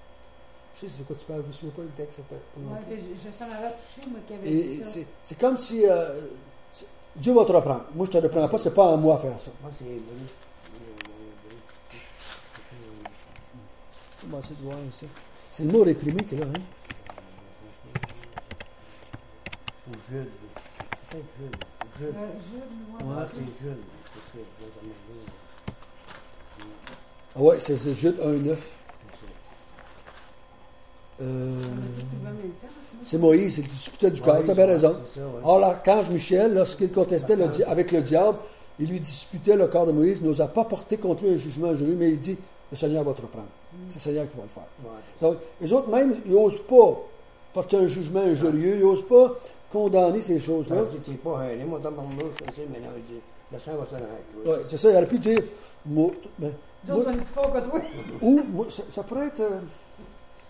Je sais de quoi tu parles, je ne me souviens pas le texte. Oui, je, je, ça m'avait touché, moi, qui avait Et dit ça. C'est, c'est comme si euh, c'est, Dieu va te reprendre. Moi, je ne te reprends pas, c'est pas à moi à faire ça. Moi, c'est vrai. On va essayer de voir ici. C'est le mot réprimé qui est là, hein? Ou Jude. Peut-être Jude. Jude. Euh, Jude, ouais, ouais, c'est Jude. C'est ça, ah ouais, c'est, c'est Jude un neuf. Euh, c'est Moïse, il disputait du corps, tu as bien raison. Ça, ouais. Or, l'archange Michel, lorsqu'il contestait le di- avec le diable, il lui disputait le corps de Moïse, n'osa pas porter contre lui un jugement injurieux, mais il dit, le Seigneur va te reprendre. C'est le Seigneur qui va le faire. Ouais. Donc, les autres même, ils n'osent pas porter un jugement injurieux, ils n'osent pas condamner ces choses-là. Tu n'es pas un moi, dans mon mot, je sais, mais non, il dit, le sang va se l'arrêter. Oui, c'est ça, il aurait pu dire, moi, mais, nous autres, on est plus fort que toi. Ou, moi, ça, ça pourrait être, euh,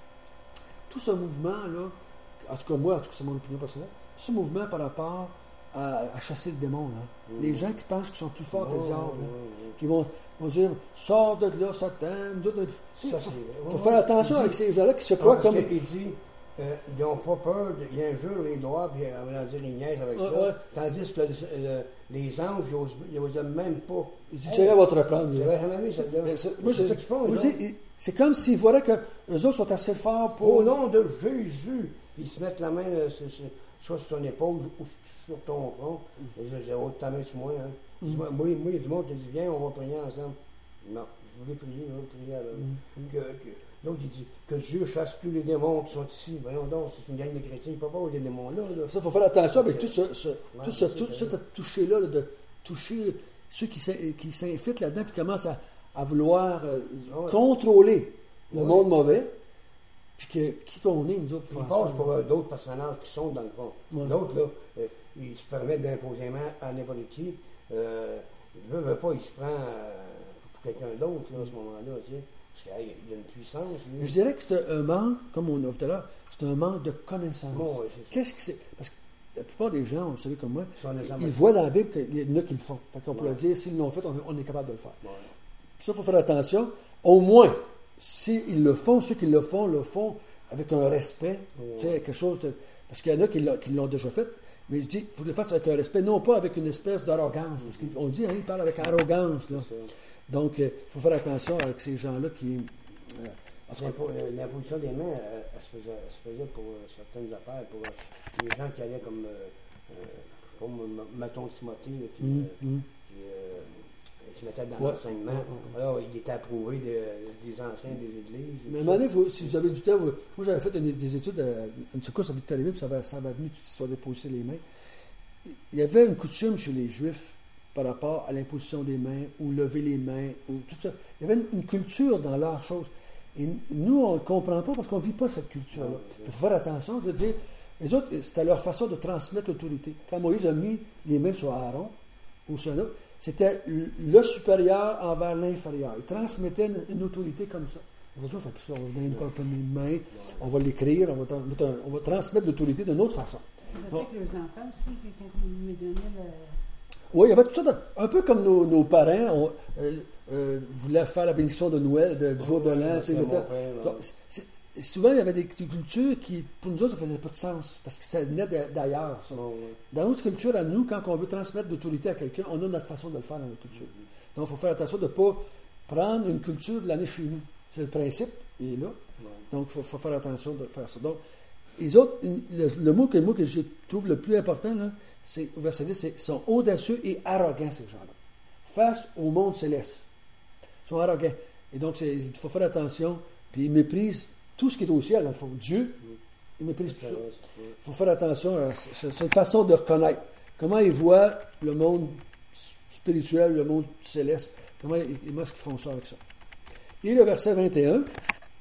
tout ce mouvement-là, en tout cas, moi, en tout cas, c'est mon opinion personnelle, ce mouvement par rapport à, à chasser le démon. Là. Mm. Les gens qui pensent qu'ils sont plus forts que Oh, les autres, là, oh, oh. qui vont, vont dire sors de là, Satan. Il faut, Ça, faut c'est- faire attention Il avec dit- ces gens-là qui se Non, croient parce comme. que il dit, euh, ils n'ont pas peur, de, ils injurent les droits, puis on va dire, ils niaisent avec Ouais, ça. ouais. Tandis que le- le- les anges, ils n'osent même pas. Je dis, tiens, va te reprendre. J'avais jamais vu ça. Mais c'est- Moi, c'est je- ça qu'ils font, moi, eux je dis, autres. il- c'est comme s'ils voyaient que les autres sont assez forts pour. Au nom de Jésus, ils se mettent la main euh, sur- sur- soit sur ton épaule ou sur ton front. Et je dis, oh, ta main sur moi. Hein. Je dis, moi, moi, moi, du monde te dit, viens, on va prier ensemble. Non, je voulais prier, on va prier alors. Que, que, donc, il dit que Dieu chasse tous les démons qui sont ici. Voyons donc, c'est une gang de chrétiens, il ne peut pas avoir des démons-là. Là. Ça, il faut faire attention avec tout ce, ce, Ouais, tout ce, c'est tout, ça, ce ouais. toucher-là, là, de toucher ceux qui s'in- qui s'infiltrent là-dedans et commencent à, à vouloir euh, Ouais. contrôler le Ouais. monde mauvais. Puis que qui qu'on est, nous autres, pour Ils faire ça, passent pour euh, d'autres personnages qui sont dans le fond. Ouais. D'autres, là, euh, ils se permettent d'imposer main à n'importe qui. Euh, il ne veut pas, il se prend euh, pour quelqu'un d'autre là, à ce moment-là. Tu sais, parce qu'il hey, y a une puissance. Lui. Je dirais que c'est un manque, comme on a vu tout à l'heure, c'est un manque de connaissance. Bon, ouais, c'est ça. Qu'est-ce que c'est? Parce que la plupart des gens, vous savez comme moi, Ils sont des ils amateurs. voient dans la Bible qu'il y en a qui le font. Fait qu'on peut Ouais. leur dire, s'ils l'ont fait, on, on est capable de le faire. Ouais. Puis ça, il faut faire attention. Au moins, s'ils le font, ceux qui le font, le font avec un respect. Ouais. Tu sais, quelque chose de- parce qu'il y en a qui l'ont, qui l'ont déjà fait. Mais je dis, il faut que le fasse avec un respect, non pas avec une espèce d'arrogance. Parce qu'on dit, hein, ils parlent avec arrogance. Là. C'est ça. Donc, il faut faire attention avec ces gens-là qui. euh, en tout cas, L'impo- euh, L'imposition des mains, elle, elle se faisait, elle se faisait pour euh, certaines affaires, pour euh, les gens qui allaient comme, euh, euh, comme euh, mettons Timothée, là, qui, hum, euh, hum. qui, euh, se mettait dans Ouais. l'enseignement. Ouais, ouais, ouais. Alors, il était approuvé de- des anciens des églises. Mais à un moment donné, faut- si vous avez du temps, vous- moi j'avais fait une- des études, à, une secousse à Victoriaville, puis ça m'a ça m'a venu toute cette histoire de poser les mains. Il y avait une coutume chez les Juifs par rapport à l'imposition des mains, ou lever les mains, ou tout ça. Il y avait une, une culture dans leur chose. Et nous, on ne le comprend pas parce qu'on ne vit pas cette culture-là. Ouais, Il faut faire attention de dire, les autres, c'était leur façon de transmettre l'autorité. Quand Moïse a mis les mains sur Aaron, ou sur un autre, c'était le supérieur envers l'inférieur. Il transmettait une, une autorité comme ça. Aujourd'hui, on ne fait plus ça. On va donner un peu les mains, on va l'écrire, on va, transmettre un- on va transmettre l'autorité d'une autre façon. Je Bon. sais que les enfants aussi, quand ils me donnaient le. Oui, il y avait tout ça. de- Un peu comme nos, nos parents on, euh, euh, voulaient faire la bénédiction de Noël, de, du jour de l'an. tu sais, Mon mettaient- père, ça, ouais. c'est- c'est- souvent, il y avait des, des cultures qui, pour nous autres, ça faisait pas de sens, parce que ça venait de- d'ailleurs. ça. Bon, ouais. Dans notre culture, à nous, quand on veut transmettre l'autorité à quelqu'un, on a notre façon de le faire dans notre culture. Donc, il faut faire attention de ne pas prendre une culture de l'année chez nous. C'est le principe, il est là. Ouais. Donc, il faut, faut faire attention de faire ça. Donc, les autres, le, le mot que moi que je trouve le plus important, là, c'est, au verset dix, c'est ils sont audacieux et arrogants, ces gens-là. Face au monde céleste. Ils sont arrogants. Et donc, c'est- il faut faire attention. Puis, ils méprisent tout ce qui est au ciel, dans le fond. Dieu, ils méprisent tout ça. Ouais. Il faut faire attention à c'est c'est une façon de reconnaître comment ils voient le monde spirituel, le monde céleste, comment, ils- comment est-ce qu'ils font ça avec ça. Et le verset vingt et un,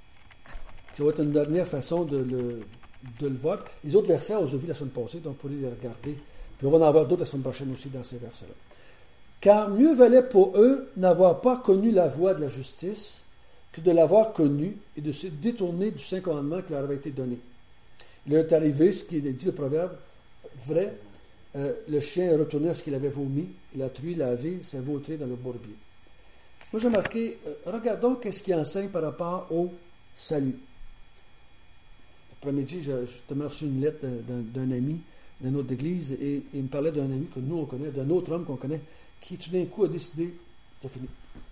ça va être une dernière façon de le, de le voir. Les autres versets, on les a vus la semaine passée, donc vous pourrez les regarder. Puis on va en avoir d'autres la semaine prochaine aussi dans ces versets-là. Car mieux valait pour eux n'avoir pas connu la voie de la justice que de l'avoir connue et de se détourner du saint commandement qui leur avait été donné. Il est arrivé, ce qui est dit le proverbe, vrai, euh, le chien est retourné à ce qu'il avait vomi, et la truie lavée s'est vautrée dans le bourbier. Moi, j'ai marqué, euh, regardons qu'est-ce qu'il enseigne par rapport au salut. L'après-midi, j'ai justement reçu une lettre d'un, d'un ami d'une autre église, et, et il me parlait d'un ami que nous, on connaît, d'un autre homme qu'on connaît, qui tout d'un coup a décidé, c'est fini.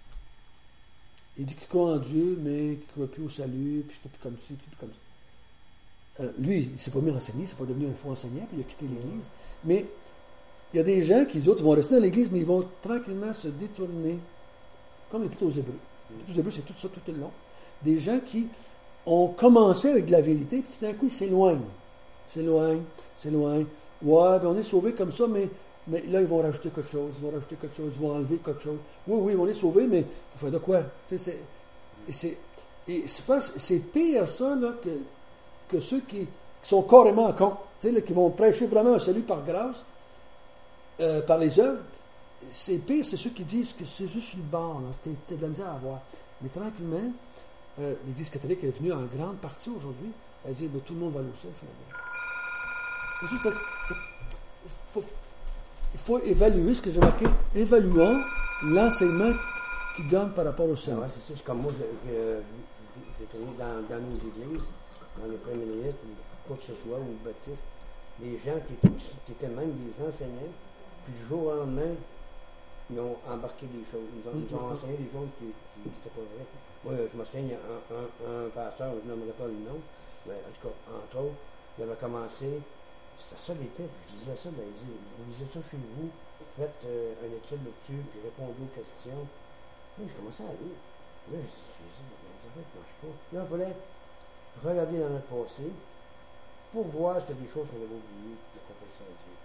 Il dit qu'il croit en Dieu, mais qu'il ne croit plus au salut, puis c'est plus comme ci, puis c'est plus comme ça. Euh, lui, il ne s'est pas mis à enseigner, il ne s'est pas devenu un faux enseignant, puis il a quitté l'Église. Mais il y a des gens qui, autres, vont rester dans l'Église, mais ils vont tranquillement se détourner, comme les plutôt aux Hébreux. Les plutôt aux Hébreux, c'est tout ça tout le long. Des gens qui ont commencé avec de la vérité, puis tout d'un coup, ils s'éloignent. S'éloignent, s'éloignent. Ouais, ben on est sauvés comme ça, mais, mais là, ils vont rajouter quelque chose, ils vont rajouter quelque chose, ils vont enlever quelque chose. Oui, oui, on est sauvés, mais il faut faire de quoi? Tu sais, c'est, et c'est, et c'est, pas, c'est pire, ça, là, que, que ceux qui, qui sont carrément en compte, tu sais, là, qui vont prêcher vraiment un salut par grâce, euh, par les œuvres. C'est pire, c'est ceux qui disent que c'est juste une barre, là, t'as, t'as de la misère à voir. Mais tranquillement, euh, l'Église catholique est venue en grande partie aujourd'hui, elle dit, ben, tout le monde va aller au ciel, finalement. C'est juste, c'est, faut, il faut évaluer ce que j'ai marqué. Évaluons l'enseignement qu'il donne par rapport au salut. Ah ouais, c'est ça. C'est comme moi, j'ai, j'ai, j'ai traîné dans, dans nos églises, dans les premiers ministres, ou quoi que ce soit, ou baptistes, les gens qui étaient, qui étaient même des enseignants, puis du jour au lendemain, ils ont embarqué des choses. Ils ont, ils ont enseigné des choses qui n'étaient pas vraies. Moi, je me souviens, il y a un, un, un pasteur, je ne nommerai pas le nom, mais en tout cas, entre autres, il avait commencé, c'était ça les textes, je disais ça, ben, il dit, vous lisez ça chez vous, faites euh, une étude là-dessus, puis répondez aux questions. Là, j'ai commencé à lire. Là, je me suis dit, ben, ça ne marche pas. Là, il fallait regarder dans notre passé pour voir si c'était des choses qu'on avait oubliées de confesser à Dieu.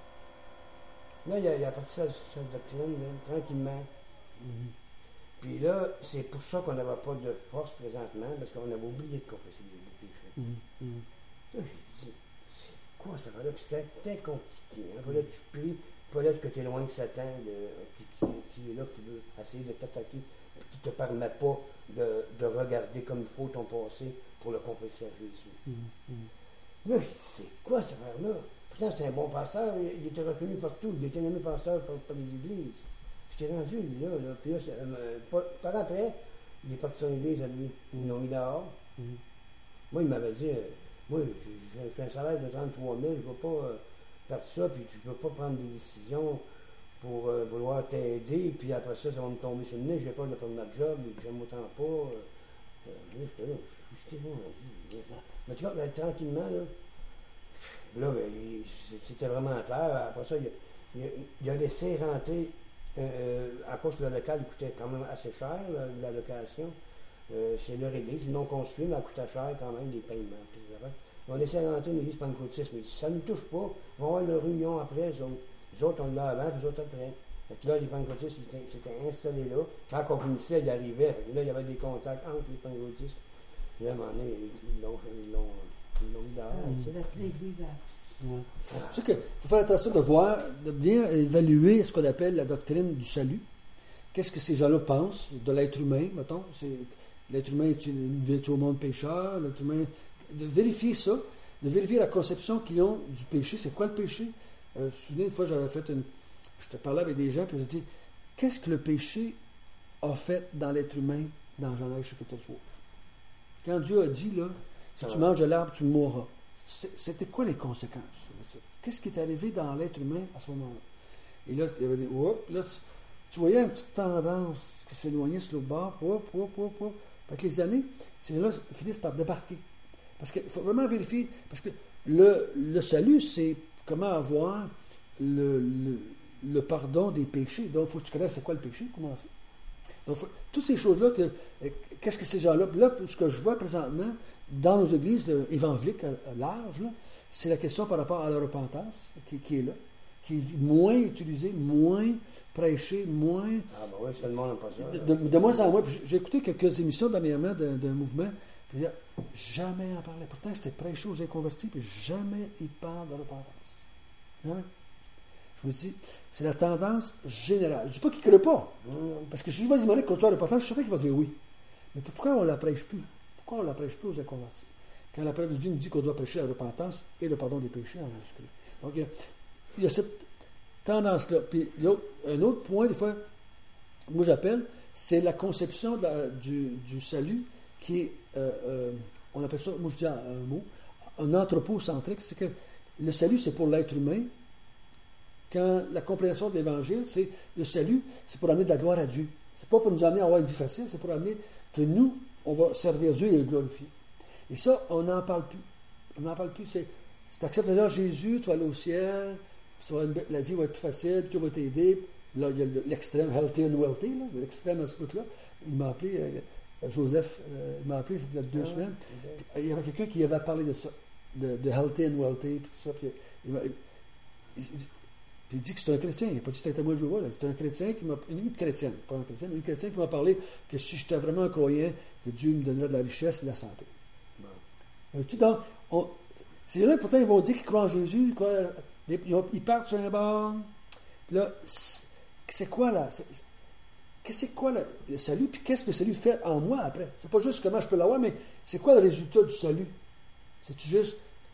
Là, il a, il a parti sa, sa doctrine, là, tranquillement. Mm-hmm. Puis là, c'est pour ça qu'on n'avait pas de force présentement, parce qu'on avait oublié de confesser les, les péchés. Mm-hmm. Là, j'ai dit, c'est quoi ça va là? Puis c'était très compliqué. Il fallait que tu pries, il fallait que tu éloignes Satan, de, qui, qui, qui est là, qui veut essayer de t'attaquer, qui ne te permet pas de, de regarder comme il faut ton passé pour le confesser à Jésus. Mm-hmm. Là, c'est quoi cette affaire-là? Pourtant, c'était un bon pasteur, il, il était reconnu partout, il était nommé pasteur par, par les églises. Je t'ai rendu, lui, là, là. Puis là, euh, pas, par après, il est parti sur l'église à lui. Ils l'ont mis dehors. Mm-hmm. Moi, il m'avait dit, euh, moi, j'ai, j'ai un salaire de trente-trois mille, je ne vais pas euh, faire ça, puis je ne veux pas prendre des décisions pour euh, vouloir t'aider, puis après ça, ça va me tomber sur le nez, j'ai peur de perdre ma job, et j'aime autant pas. Euh, euh, là, j'étais là, je t'ai rendu. Mais tu vois, ben, tranquillement, là, là ben, il, c'était vraiment clair. Après ça, il, il, il a laissé rentrer. Euh, à cause que le local il coûtait quand même assez cher, la, la location, euh, c'est leur église, ils l'ont construit, mais elle coûtait cher quand même, les paiements. Ils ont laissé rentrer une église pentecôtiste, mais ça ne nous touche pas, ils vont avoir leur réunion après, eux autres. Les autres, on l'a avant, les autres après. Fait que là, les pentecôtistes s'étaient installés là. Quand on finissait, ils arrivaient. Là, il y avait des contacts entre les pentecôtistes. Puis là, à un moment donné, ils l'ont, ils l'ont, ils l'ont mis dehors. Ah, c'est l'église à... Ouais. C'est sûr qu'il faut faire attention de voir, de bien évaluer ce qu'on appelle la doctrine du salut. Qu'est-ce que ces gens-là pensent de l'être humain, mettons. C'est, l'être humain est une vie au monde pécheur. L'être humain, de vérifier ça, de vérifier la conception qu'ils ont du péché. C'est quoi le péché? Euh, je me souviens, une fois, j'avais fait une... Je te parlais avec des gens, puis je dis, qu'est-ce que le péché a fait dans l'être humain dans Genèse chapitre trois? Quand Dieu a dit, là, si tu manges de l'arbre, tu mourras. C'était quoi les conséquences? Qu'est-ce qui est arrivé dans l'être humain à ce moment-là? Et là, il y avait des... Oups, là, tu voyais une petite tendance qui s'éloignait sur l'autre bord. Oups, oups, oups, oups. Fait que les années, ces gens-là finissent par débarquer. Parce qu'il faut vraiment vérifier. Parce que le, le salut, c'est comment avoir le, le, le pardon des péchés. Donc, il faut que tu connaisses c'est quoi le péché, comment ça. Donc, faut, toutes ces choses-là, que, qu'est-ce que ces gens-là... Là, ce que je vois présentement, dans nos églises euh, évangéliques à, à large, là, c'est la question par rapport à la repentance qui, qui est là, qui est moins utilisée, moins prêchée, moins... Ah ben oui, c'est le monde n'a pas ça. De, de, de moins en moins. J'ai écouté quelques émissions dernièrement d'un, d'un mouvement, puis jamais en parlait. Pourtant, c'était prêché aux inconvertis, puis jamais ils parlent de repentance. Jamais. Je me dis, c'est la tendance générale. Je ne dis pas qu'il ne crée pas. Mmh. Parce que si je vais demander contre la repentance, je suis certain qu'il va dire oui. Mais pourquoi on ne la prêche plus? Pourquoi on ne la prêche plus aux inconvertis? Quand la parole de Dieu nous dit qu'on doit prêcher la repentance et le pardon des péchés en Jésus-Christ. Donc, il y a, il y a cette tendance-là. Puis, un autre point, des fois, moi j'appelle, c'est la conception de la, du, du salut qui est, euh, euh, on appelle ça, moi je dis un, un mot, un anthropocentrique. C'est que le salut, c'est pour l'être humain. Quand la compréhension de l'Évangile, c'est le salut, c'est pour amener de la gloire à Dieu. C'est pas pour nous amener à avoir une vie facile, c'est pour amener que nous, on va servir Dieu et le glorifier. Et ça, on n'en parle plus. On n'en parle plus. C'est, si tu acceptes le Jésus, tu vas aller au ciel, tu vas, la vie va être plus facile, Dieu va t'aider. Là, il y a l'extrême healthy and wealthy, là, l'extrême à ce bout-là. Il m'a appelé, euh, Joseph, euh, il m'a appelé, il y a deux ah, semaines. Okay. Puis, il y avait quelqu'un qui avait parlé de ça, de, de healthy and wealthy, puis tout ça. Puis, il, m'a, il, il, il dit que c'est un chrétien. Il n'a pas dit que c'était un témoin de Jéhovah. C'est un chrétien qui m'a... Une chrétienne, pas un chrétien, mais une chrétienne qui m'a parlé que si j'étais vraiment un croyant, que Dieu me donnerait de la richesse et de la santé. Bon. Tu donc, on, ces gens-là, pourtant, ils vont dire qu'ils croient en Jésus, ils, croient, ils, ils partent sur un bord. Puis là, c'est, c'est quoi là? C'est, c'est, c'est quoi là, le salut? Puis qu'est-ce que le salut fait en moi après? C'est pas juste comment je peux l'avoir, mais c'est quoi le résultat du salut? C'est-tu juste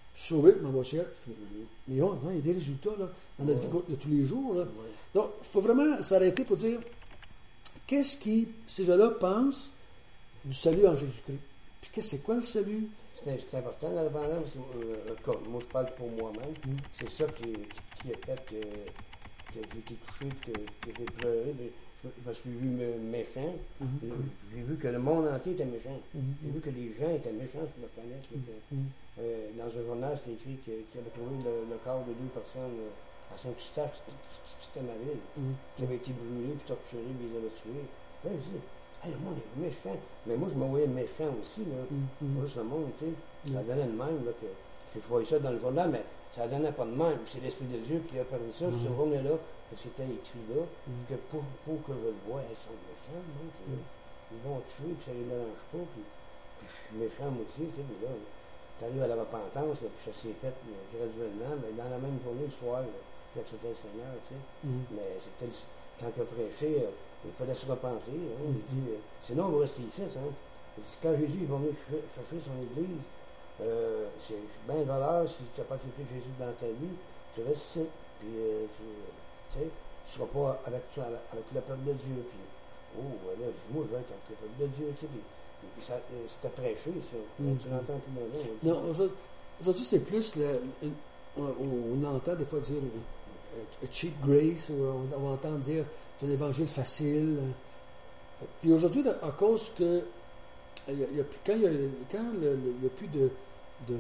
Je suis sauvé, je m'en vais au ciel. Mhm. Mais oh, non, il y a des résultats là, dans notre Ouais. vie de tous les jours. Là. Ouais. Donc, il faut vraiment s'arrêter pour dire qu'est-ce qui, ces gens-là pensent du salut en Jésus-Christ. Puis qu'est-ce c'est quoi le salut? C'est c'est important la repentance, parce que, euh, comme moi je parle pour moi-même, Mm. c'est ça qui, qui, qui a fait que, que j'ai été touché, que, que j'ai pleuré. mais Je, je me suis vu me- méchant. Mhm. J'ai j'ai vu que le monde entier était méchant. Mhm. J'ai vu que les gens étaient méchants sur la planète. là, que, Mhm. euh, dans un journal, c'est écrit que- qu'il avait trouvé le, le corps de deux personnes euh, à Saint-Eustache, c'était ma ville, Mhm. qui avaient été brûlés, puis torturés, puis ils avaient tués. Là, je dis, hey, le monde est méchant. Mais moi, je me voyais méchant aussi, là. Mhm. Pas juste le monde, tu sais. Ça Mhm. donnait de même, là, que, que je voyais ça dans le journal, mais ça donnait pas de même. Puis c'est l'Esprit de Dieu qui a permis ça. Mhm. Ce journée-là, que c'était écrit là, Mhm. que pour, pour que je le voie, ils sont méchants, moi, tu sais. Mhm. Ils vont tuer, puis ça les dérange pas, puis, puis je suis méchant, moi aussi, tu sais, mais là, tu arrives à la repentance, là, puis ça s'est fait là, graduellement, mais dans la même journée, le soir, là, j'ai accepté le Seigneur, tu sais. Mhm. Mais c'était le- quand il a prêché, euh, il fallait se repenser. Hein, il dit, euh, sinon, on va rester ici. Hein. Il dit, quand Jésus il va venir ch- chercher son Église, euh, c'est bien de valeur si tu n'as pas accepté Jésus dans ta vie, tu restes ici. Puis, euh, tu sais, tu ne seras pas avec, tu- avec le peuple de Dieu. Puis, oh, là, je dis, moi, je vais être avec le peuple de Dieu. Tu sais, puis, puis ça, euh, c'était prêché, ça. Mm. Tu l'entends plus maintenant. on dit, Non, aujourd'hui, aujourd'hui, c'est plus, le- une- on, on entend des fois dire euh, a cheap grace, ou on, on entend dire c'est un évangile facile. Euh, Puis aujourd'hui, à cause que il y a- il y a plus- quand il y a, quand le- le- il y a plus de, de,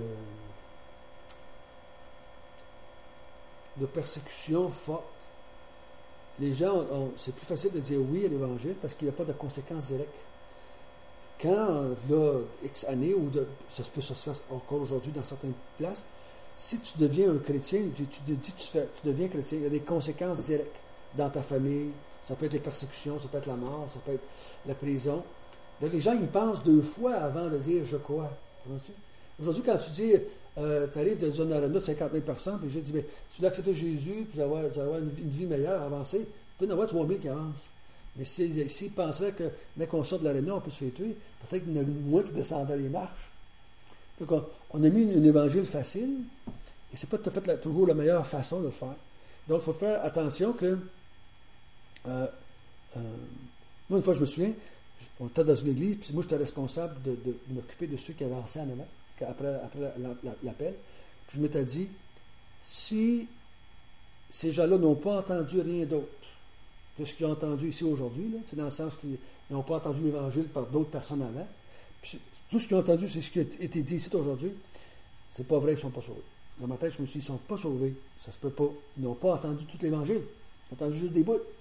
de persécution forte, les gens, ont- ont- c'est plus facile de dire oui à l'évangile parce qu'il n'y a pas de conséquences directes. Quand, là, X années, ou de, ça se peut ça se fasse encore aujourd'hui dans certaines places, si tu deviens un chrétien, tu, tu te dis tu, fais, tu deviens chrétien, il y a des conséquences directes dans ta famille. Ça peut être les persécutions, ça peut être la mort, ça peut être la prison. Donc les gens, ils pensent deux fois avant de dire je crois. Comprends-tu? Aujourd'hui, quand tu dis, euh, tu arrives dans une arena de cinquante mille personnes, puis je dis, mais tu veux accepter Jésus, puis avoir, tu vas avoir une, vie- une vie meilleure, avancer, tu peux en avoir trois mille qui avancent. Mais s'ils si, penseraient que, mais qu'on sort de l'aréna, on peut se faire tuer, peut-être qu'il y en a moins qui descendaient les marches. Donc, on, on a mis un évangile facile, et c'est pas tout à fait la, toujours la meilleure façon de le faire. Donc, il faut faire attention que. Euh, euh, moi, une fois, je me souviens, on était dans une église, puis moi, j'étais responsable de, de, de m'occuper de ceux qui avançaient en avant, après, après la, la, l'appel. Puis je m'étais dit, si ces gens-là n'ont pas entendu rien d'autre que ce qu'ils ont entendu ici aujourd'hui, là, c'est dans le sens qu'ils n'ont pas entendu l'Évangile par d'autres personnes avant, puis tout ce qu'ils ont entendu, c'est ce qui a été dit ici aujourd'hui, c'est pas vrai, ils ne sont pas sauvés. Dans ma tête, je me suis dit, ils ne sont pas sauvés, ça se peut pas. Ils n'ont pas entendu tout l'Évangile, ils ont entendu juste des bouts.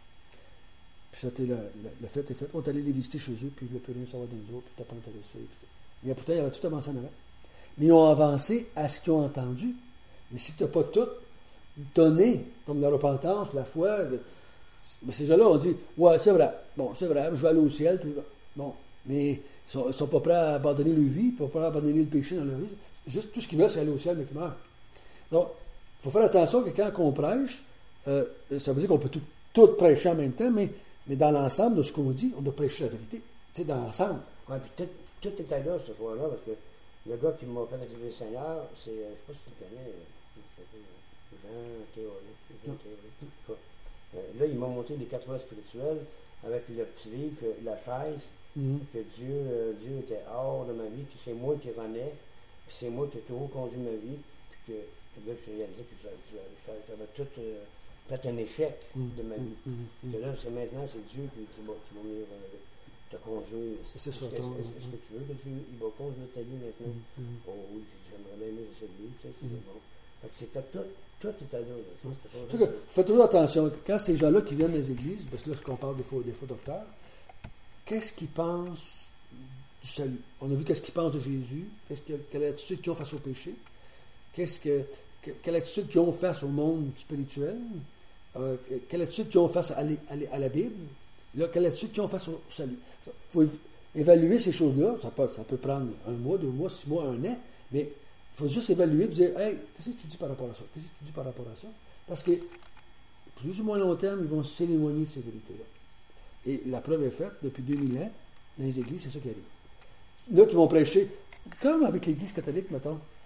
Puis ça, le, le, le fait est fait. On est allé les visiter chez eux, puis le plus rien savoir de nous autres, puis t'as pas intéressé. Puis mais pourtant, il y avait tout avancé en avant. Mais ils ont avancé à ce qu'ils ont entendu. Mais si tu n'as pas tout donné, comme la repentance, la foi, de, ben ces gens-là ont dit, ouais, c'est vrai, bon, c'est vrai, je vais aller au ciel, puis bon, mais ils sont, sont pas prêts à abandonner leur vie, pas prêts à abandonner le péché dans leur vie. Juste tout ce qu'ils veulent, c'est aller au ciel, mais qu'ils meurent. Donc, il faut faire attention que quand on prêche, euh, ça veut dire qu'on peut tout, tout prêcher en même temps, mais, mais dans l'ensemble de ce qu'on dit, on doit prêcher la vérité. Tu sais, dans l'ensemble. ouais, puis tout, tout était là ce soir-là, parce que le gars qui m'a fait accepter le Seigneur, c'est, euh, je ne sais pas si tu le connais, euh, Jean Théory. Jean Théory. Euh, là, il m'a monté les quatre voies spirituelles avec le petit livre, la chaise, Mm-hmm. que Dieu, euh, Dieu était hors de ma vie, puis c'est moi qui renais, puis c'est moi qui ai toujours conduit ma vie, puis que là, je réalisais que j'avais, j'avais tout euh, fait un échec de ma vie. Mm-hmm. Que là, c'est maintenant, c'est Dieu qui, qui, va, qui va venir euh, te conduire. C'est, c'est est-ce, sur que, ton- est-ce, est-ce que tu veux que Dieu il va conduire ta vie maintenant? Mm-hmm. Oh oui, j'aimerais bien mieux cette vie, tu sais, c'est Mm-hmm. bon. Fait que c'était tout, tout était là. là. Ça, c'était pas C'est que, faites toujours attention. Quand ces gens-là qui viennent des églises, parce que là, ce qu'on parle des faux, des faux docteurs, qu'est-ce qu'ils pensent du salut? On a vu qu'est-ce qu'ils pensent de Jésus, qu'est-ce que, quelle attitude qu'ils ont face au péché, qu'est-ce que, que- quelle attitude qu'ils ont face au monde spirituel, euh, quelle attitude qu'ils ont face à, l'é- à l'é- à la Bible, là, quelle attitude qu'ils ont face au salut. Il faut év- évaluer ces choses-là. Ça peut, ça peut prendre un mois, deux mois, six mois, un an, mais il faut juste évaluer et dire, hey, qu'est-ce que tu dis par rapport à ça? Qu'est-ce que tu dis par rapport à ça? Parce que plus ou moins long terme, ils vont s'éloigner de ces vérités-là. Et la preuve est faite, depuis deux mille ans, dans les églises, c'est ça qui arrive. Là, qui vont prêcher, comme avec l'Église catholique, mettons.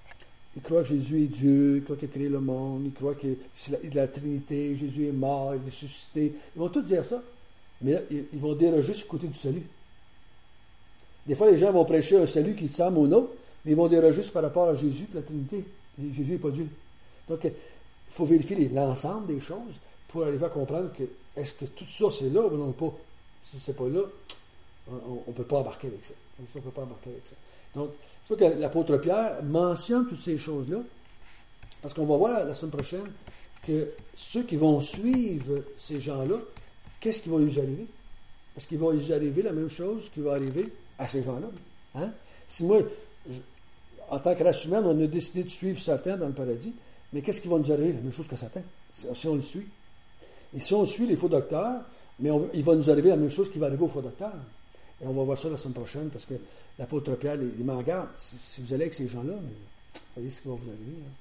Ils croient que Jésus est Dieu, ils croient qu'il a créé le monde, ils croient que c'est la, la Trinité, Jésus est mort, il est ressuscité. Ils vont tous dire ça. Mais là, ils, ils vont déroger sur le côté du salut. Des fois, les gens vont prêcher un salut qui semble au nôtre, mais ils vont déroger juste par rapport à Jésus de la Trinité. Et Jésus n'est pas Dieu. Donc, il faut vérifier les, l'ensemble des choses pour arriver à comprendre que est-ce que tout ça, c'est là ou non pas. Si ce n'est pas là, on ne peut pas embarquer avec ça. On ne peut pas embarquer avec ça. Donc, c'est pour que l'apôtre Pierre mentionne toutes ces choses-là, parce qu'on va voir la semaine prochaine que ceux qui vont suivre ces gens-là, qu'est-ce qui va leur arriver? Parce qu'il va leur arriver la même chose qui va arriver à ces gens-là. Hein? Si moi, je, en tant que race humaine, on a décidé de suivre Satan dans le paradis, mais qu'est-ce qui va nous arriver? La même chose que Satan, si, si on le suit. Et si on suit les faux docteurs, mais on, il va nous arriver la même chose qui va arriver aux faux docteurs. Et on va voir ça la semaine prochaine, parce que l'apôtre Pierre, il, il m'en garde. Si, si vous allez avec ces gens-là, mais, vous voyez ce qui va vous arriver. Là.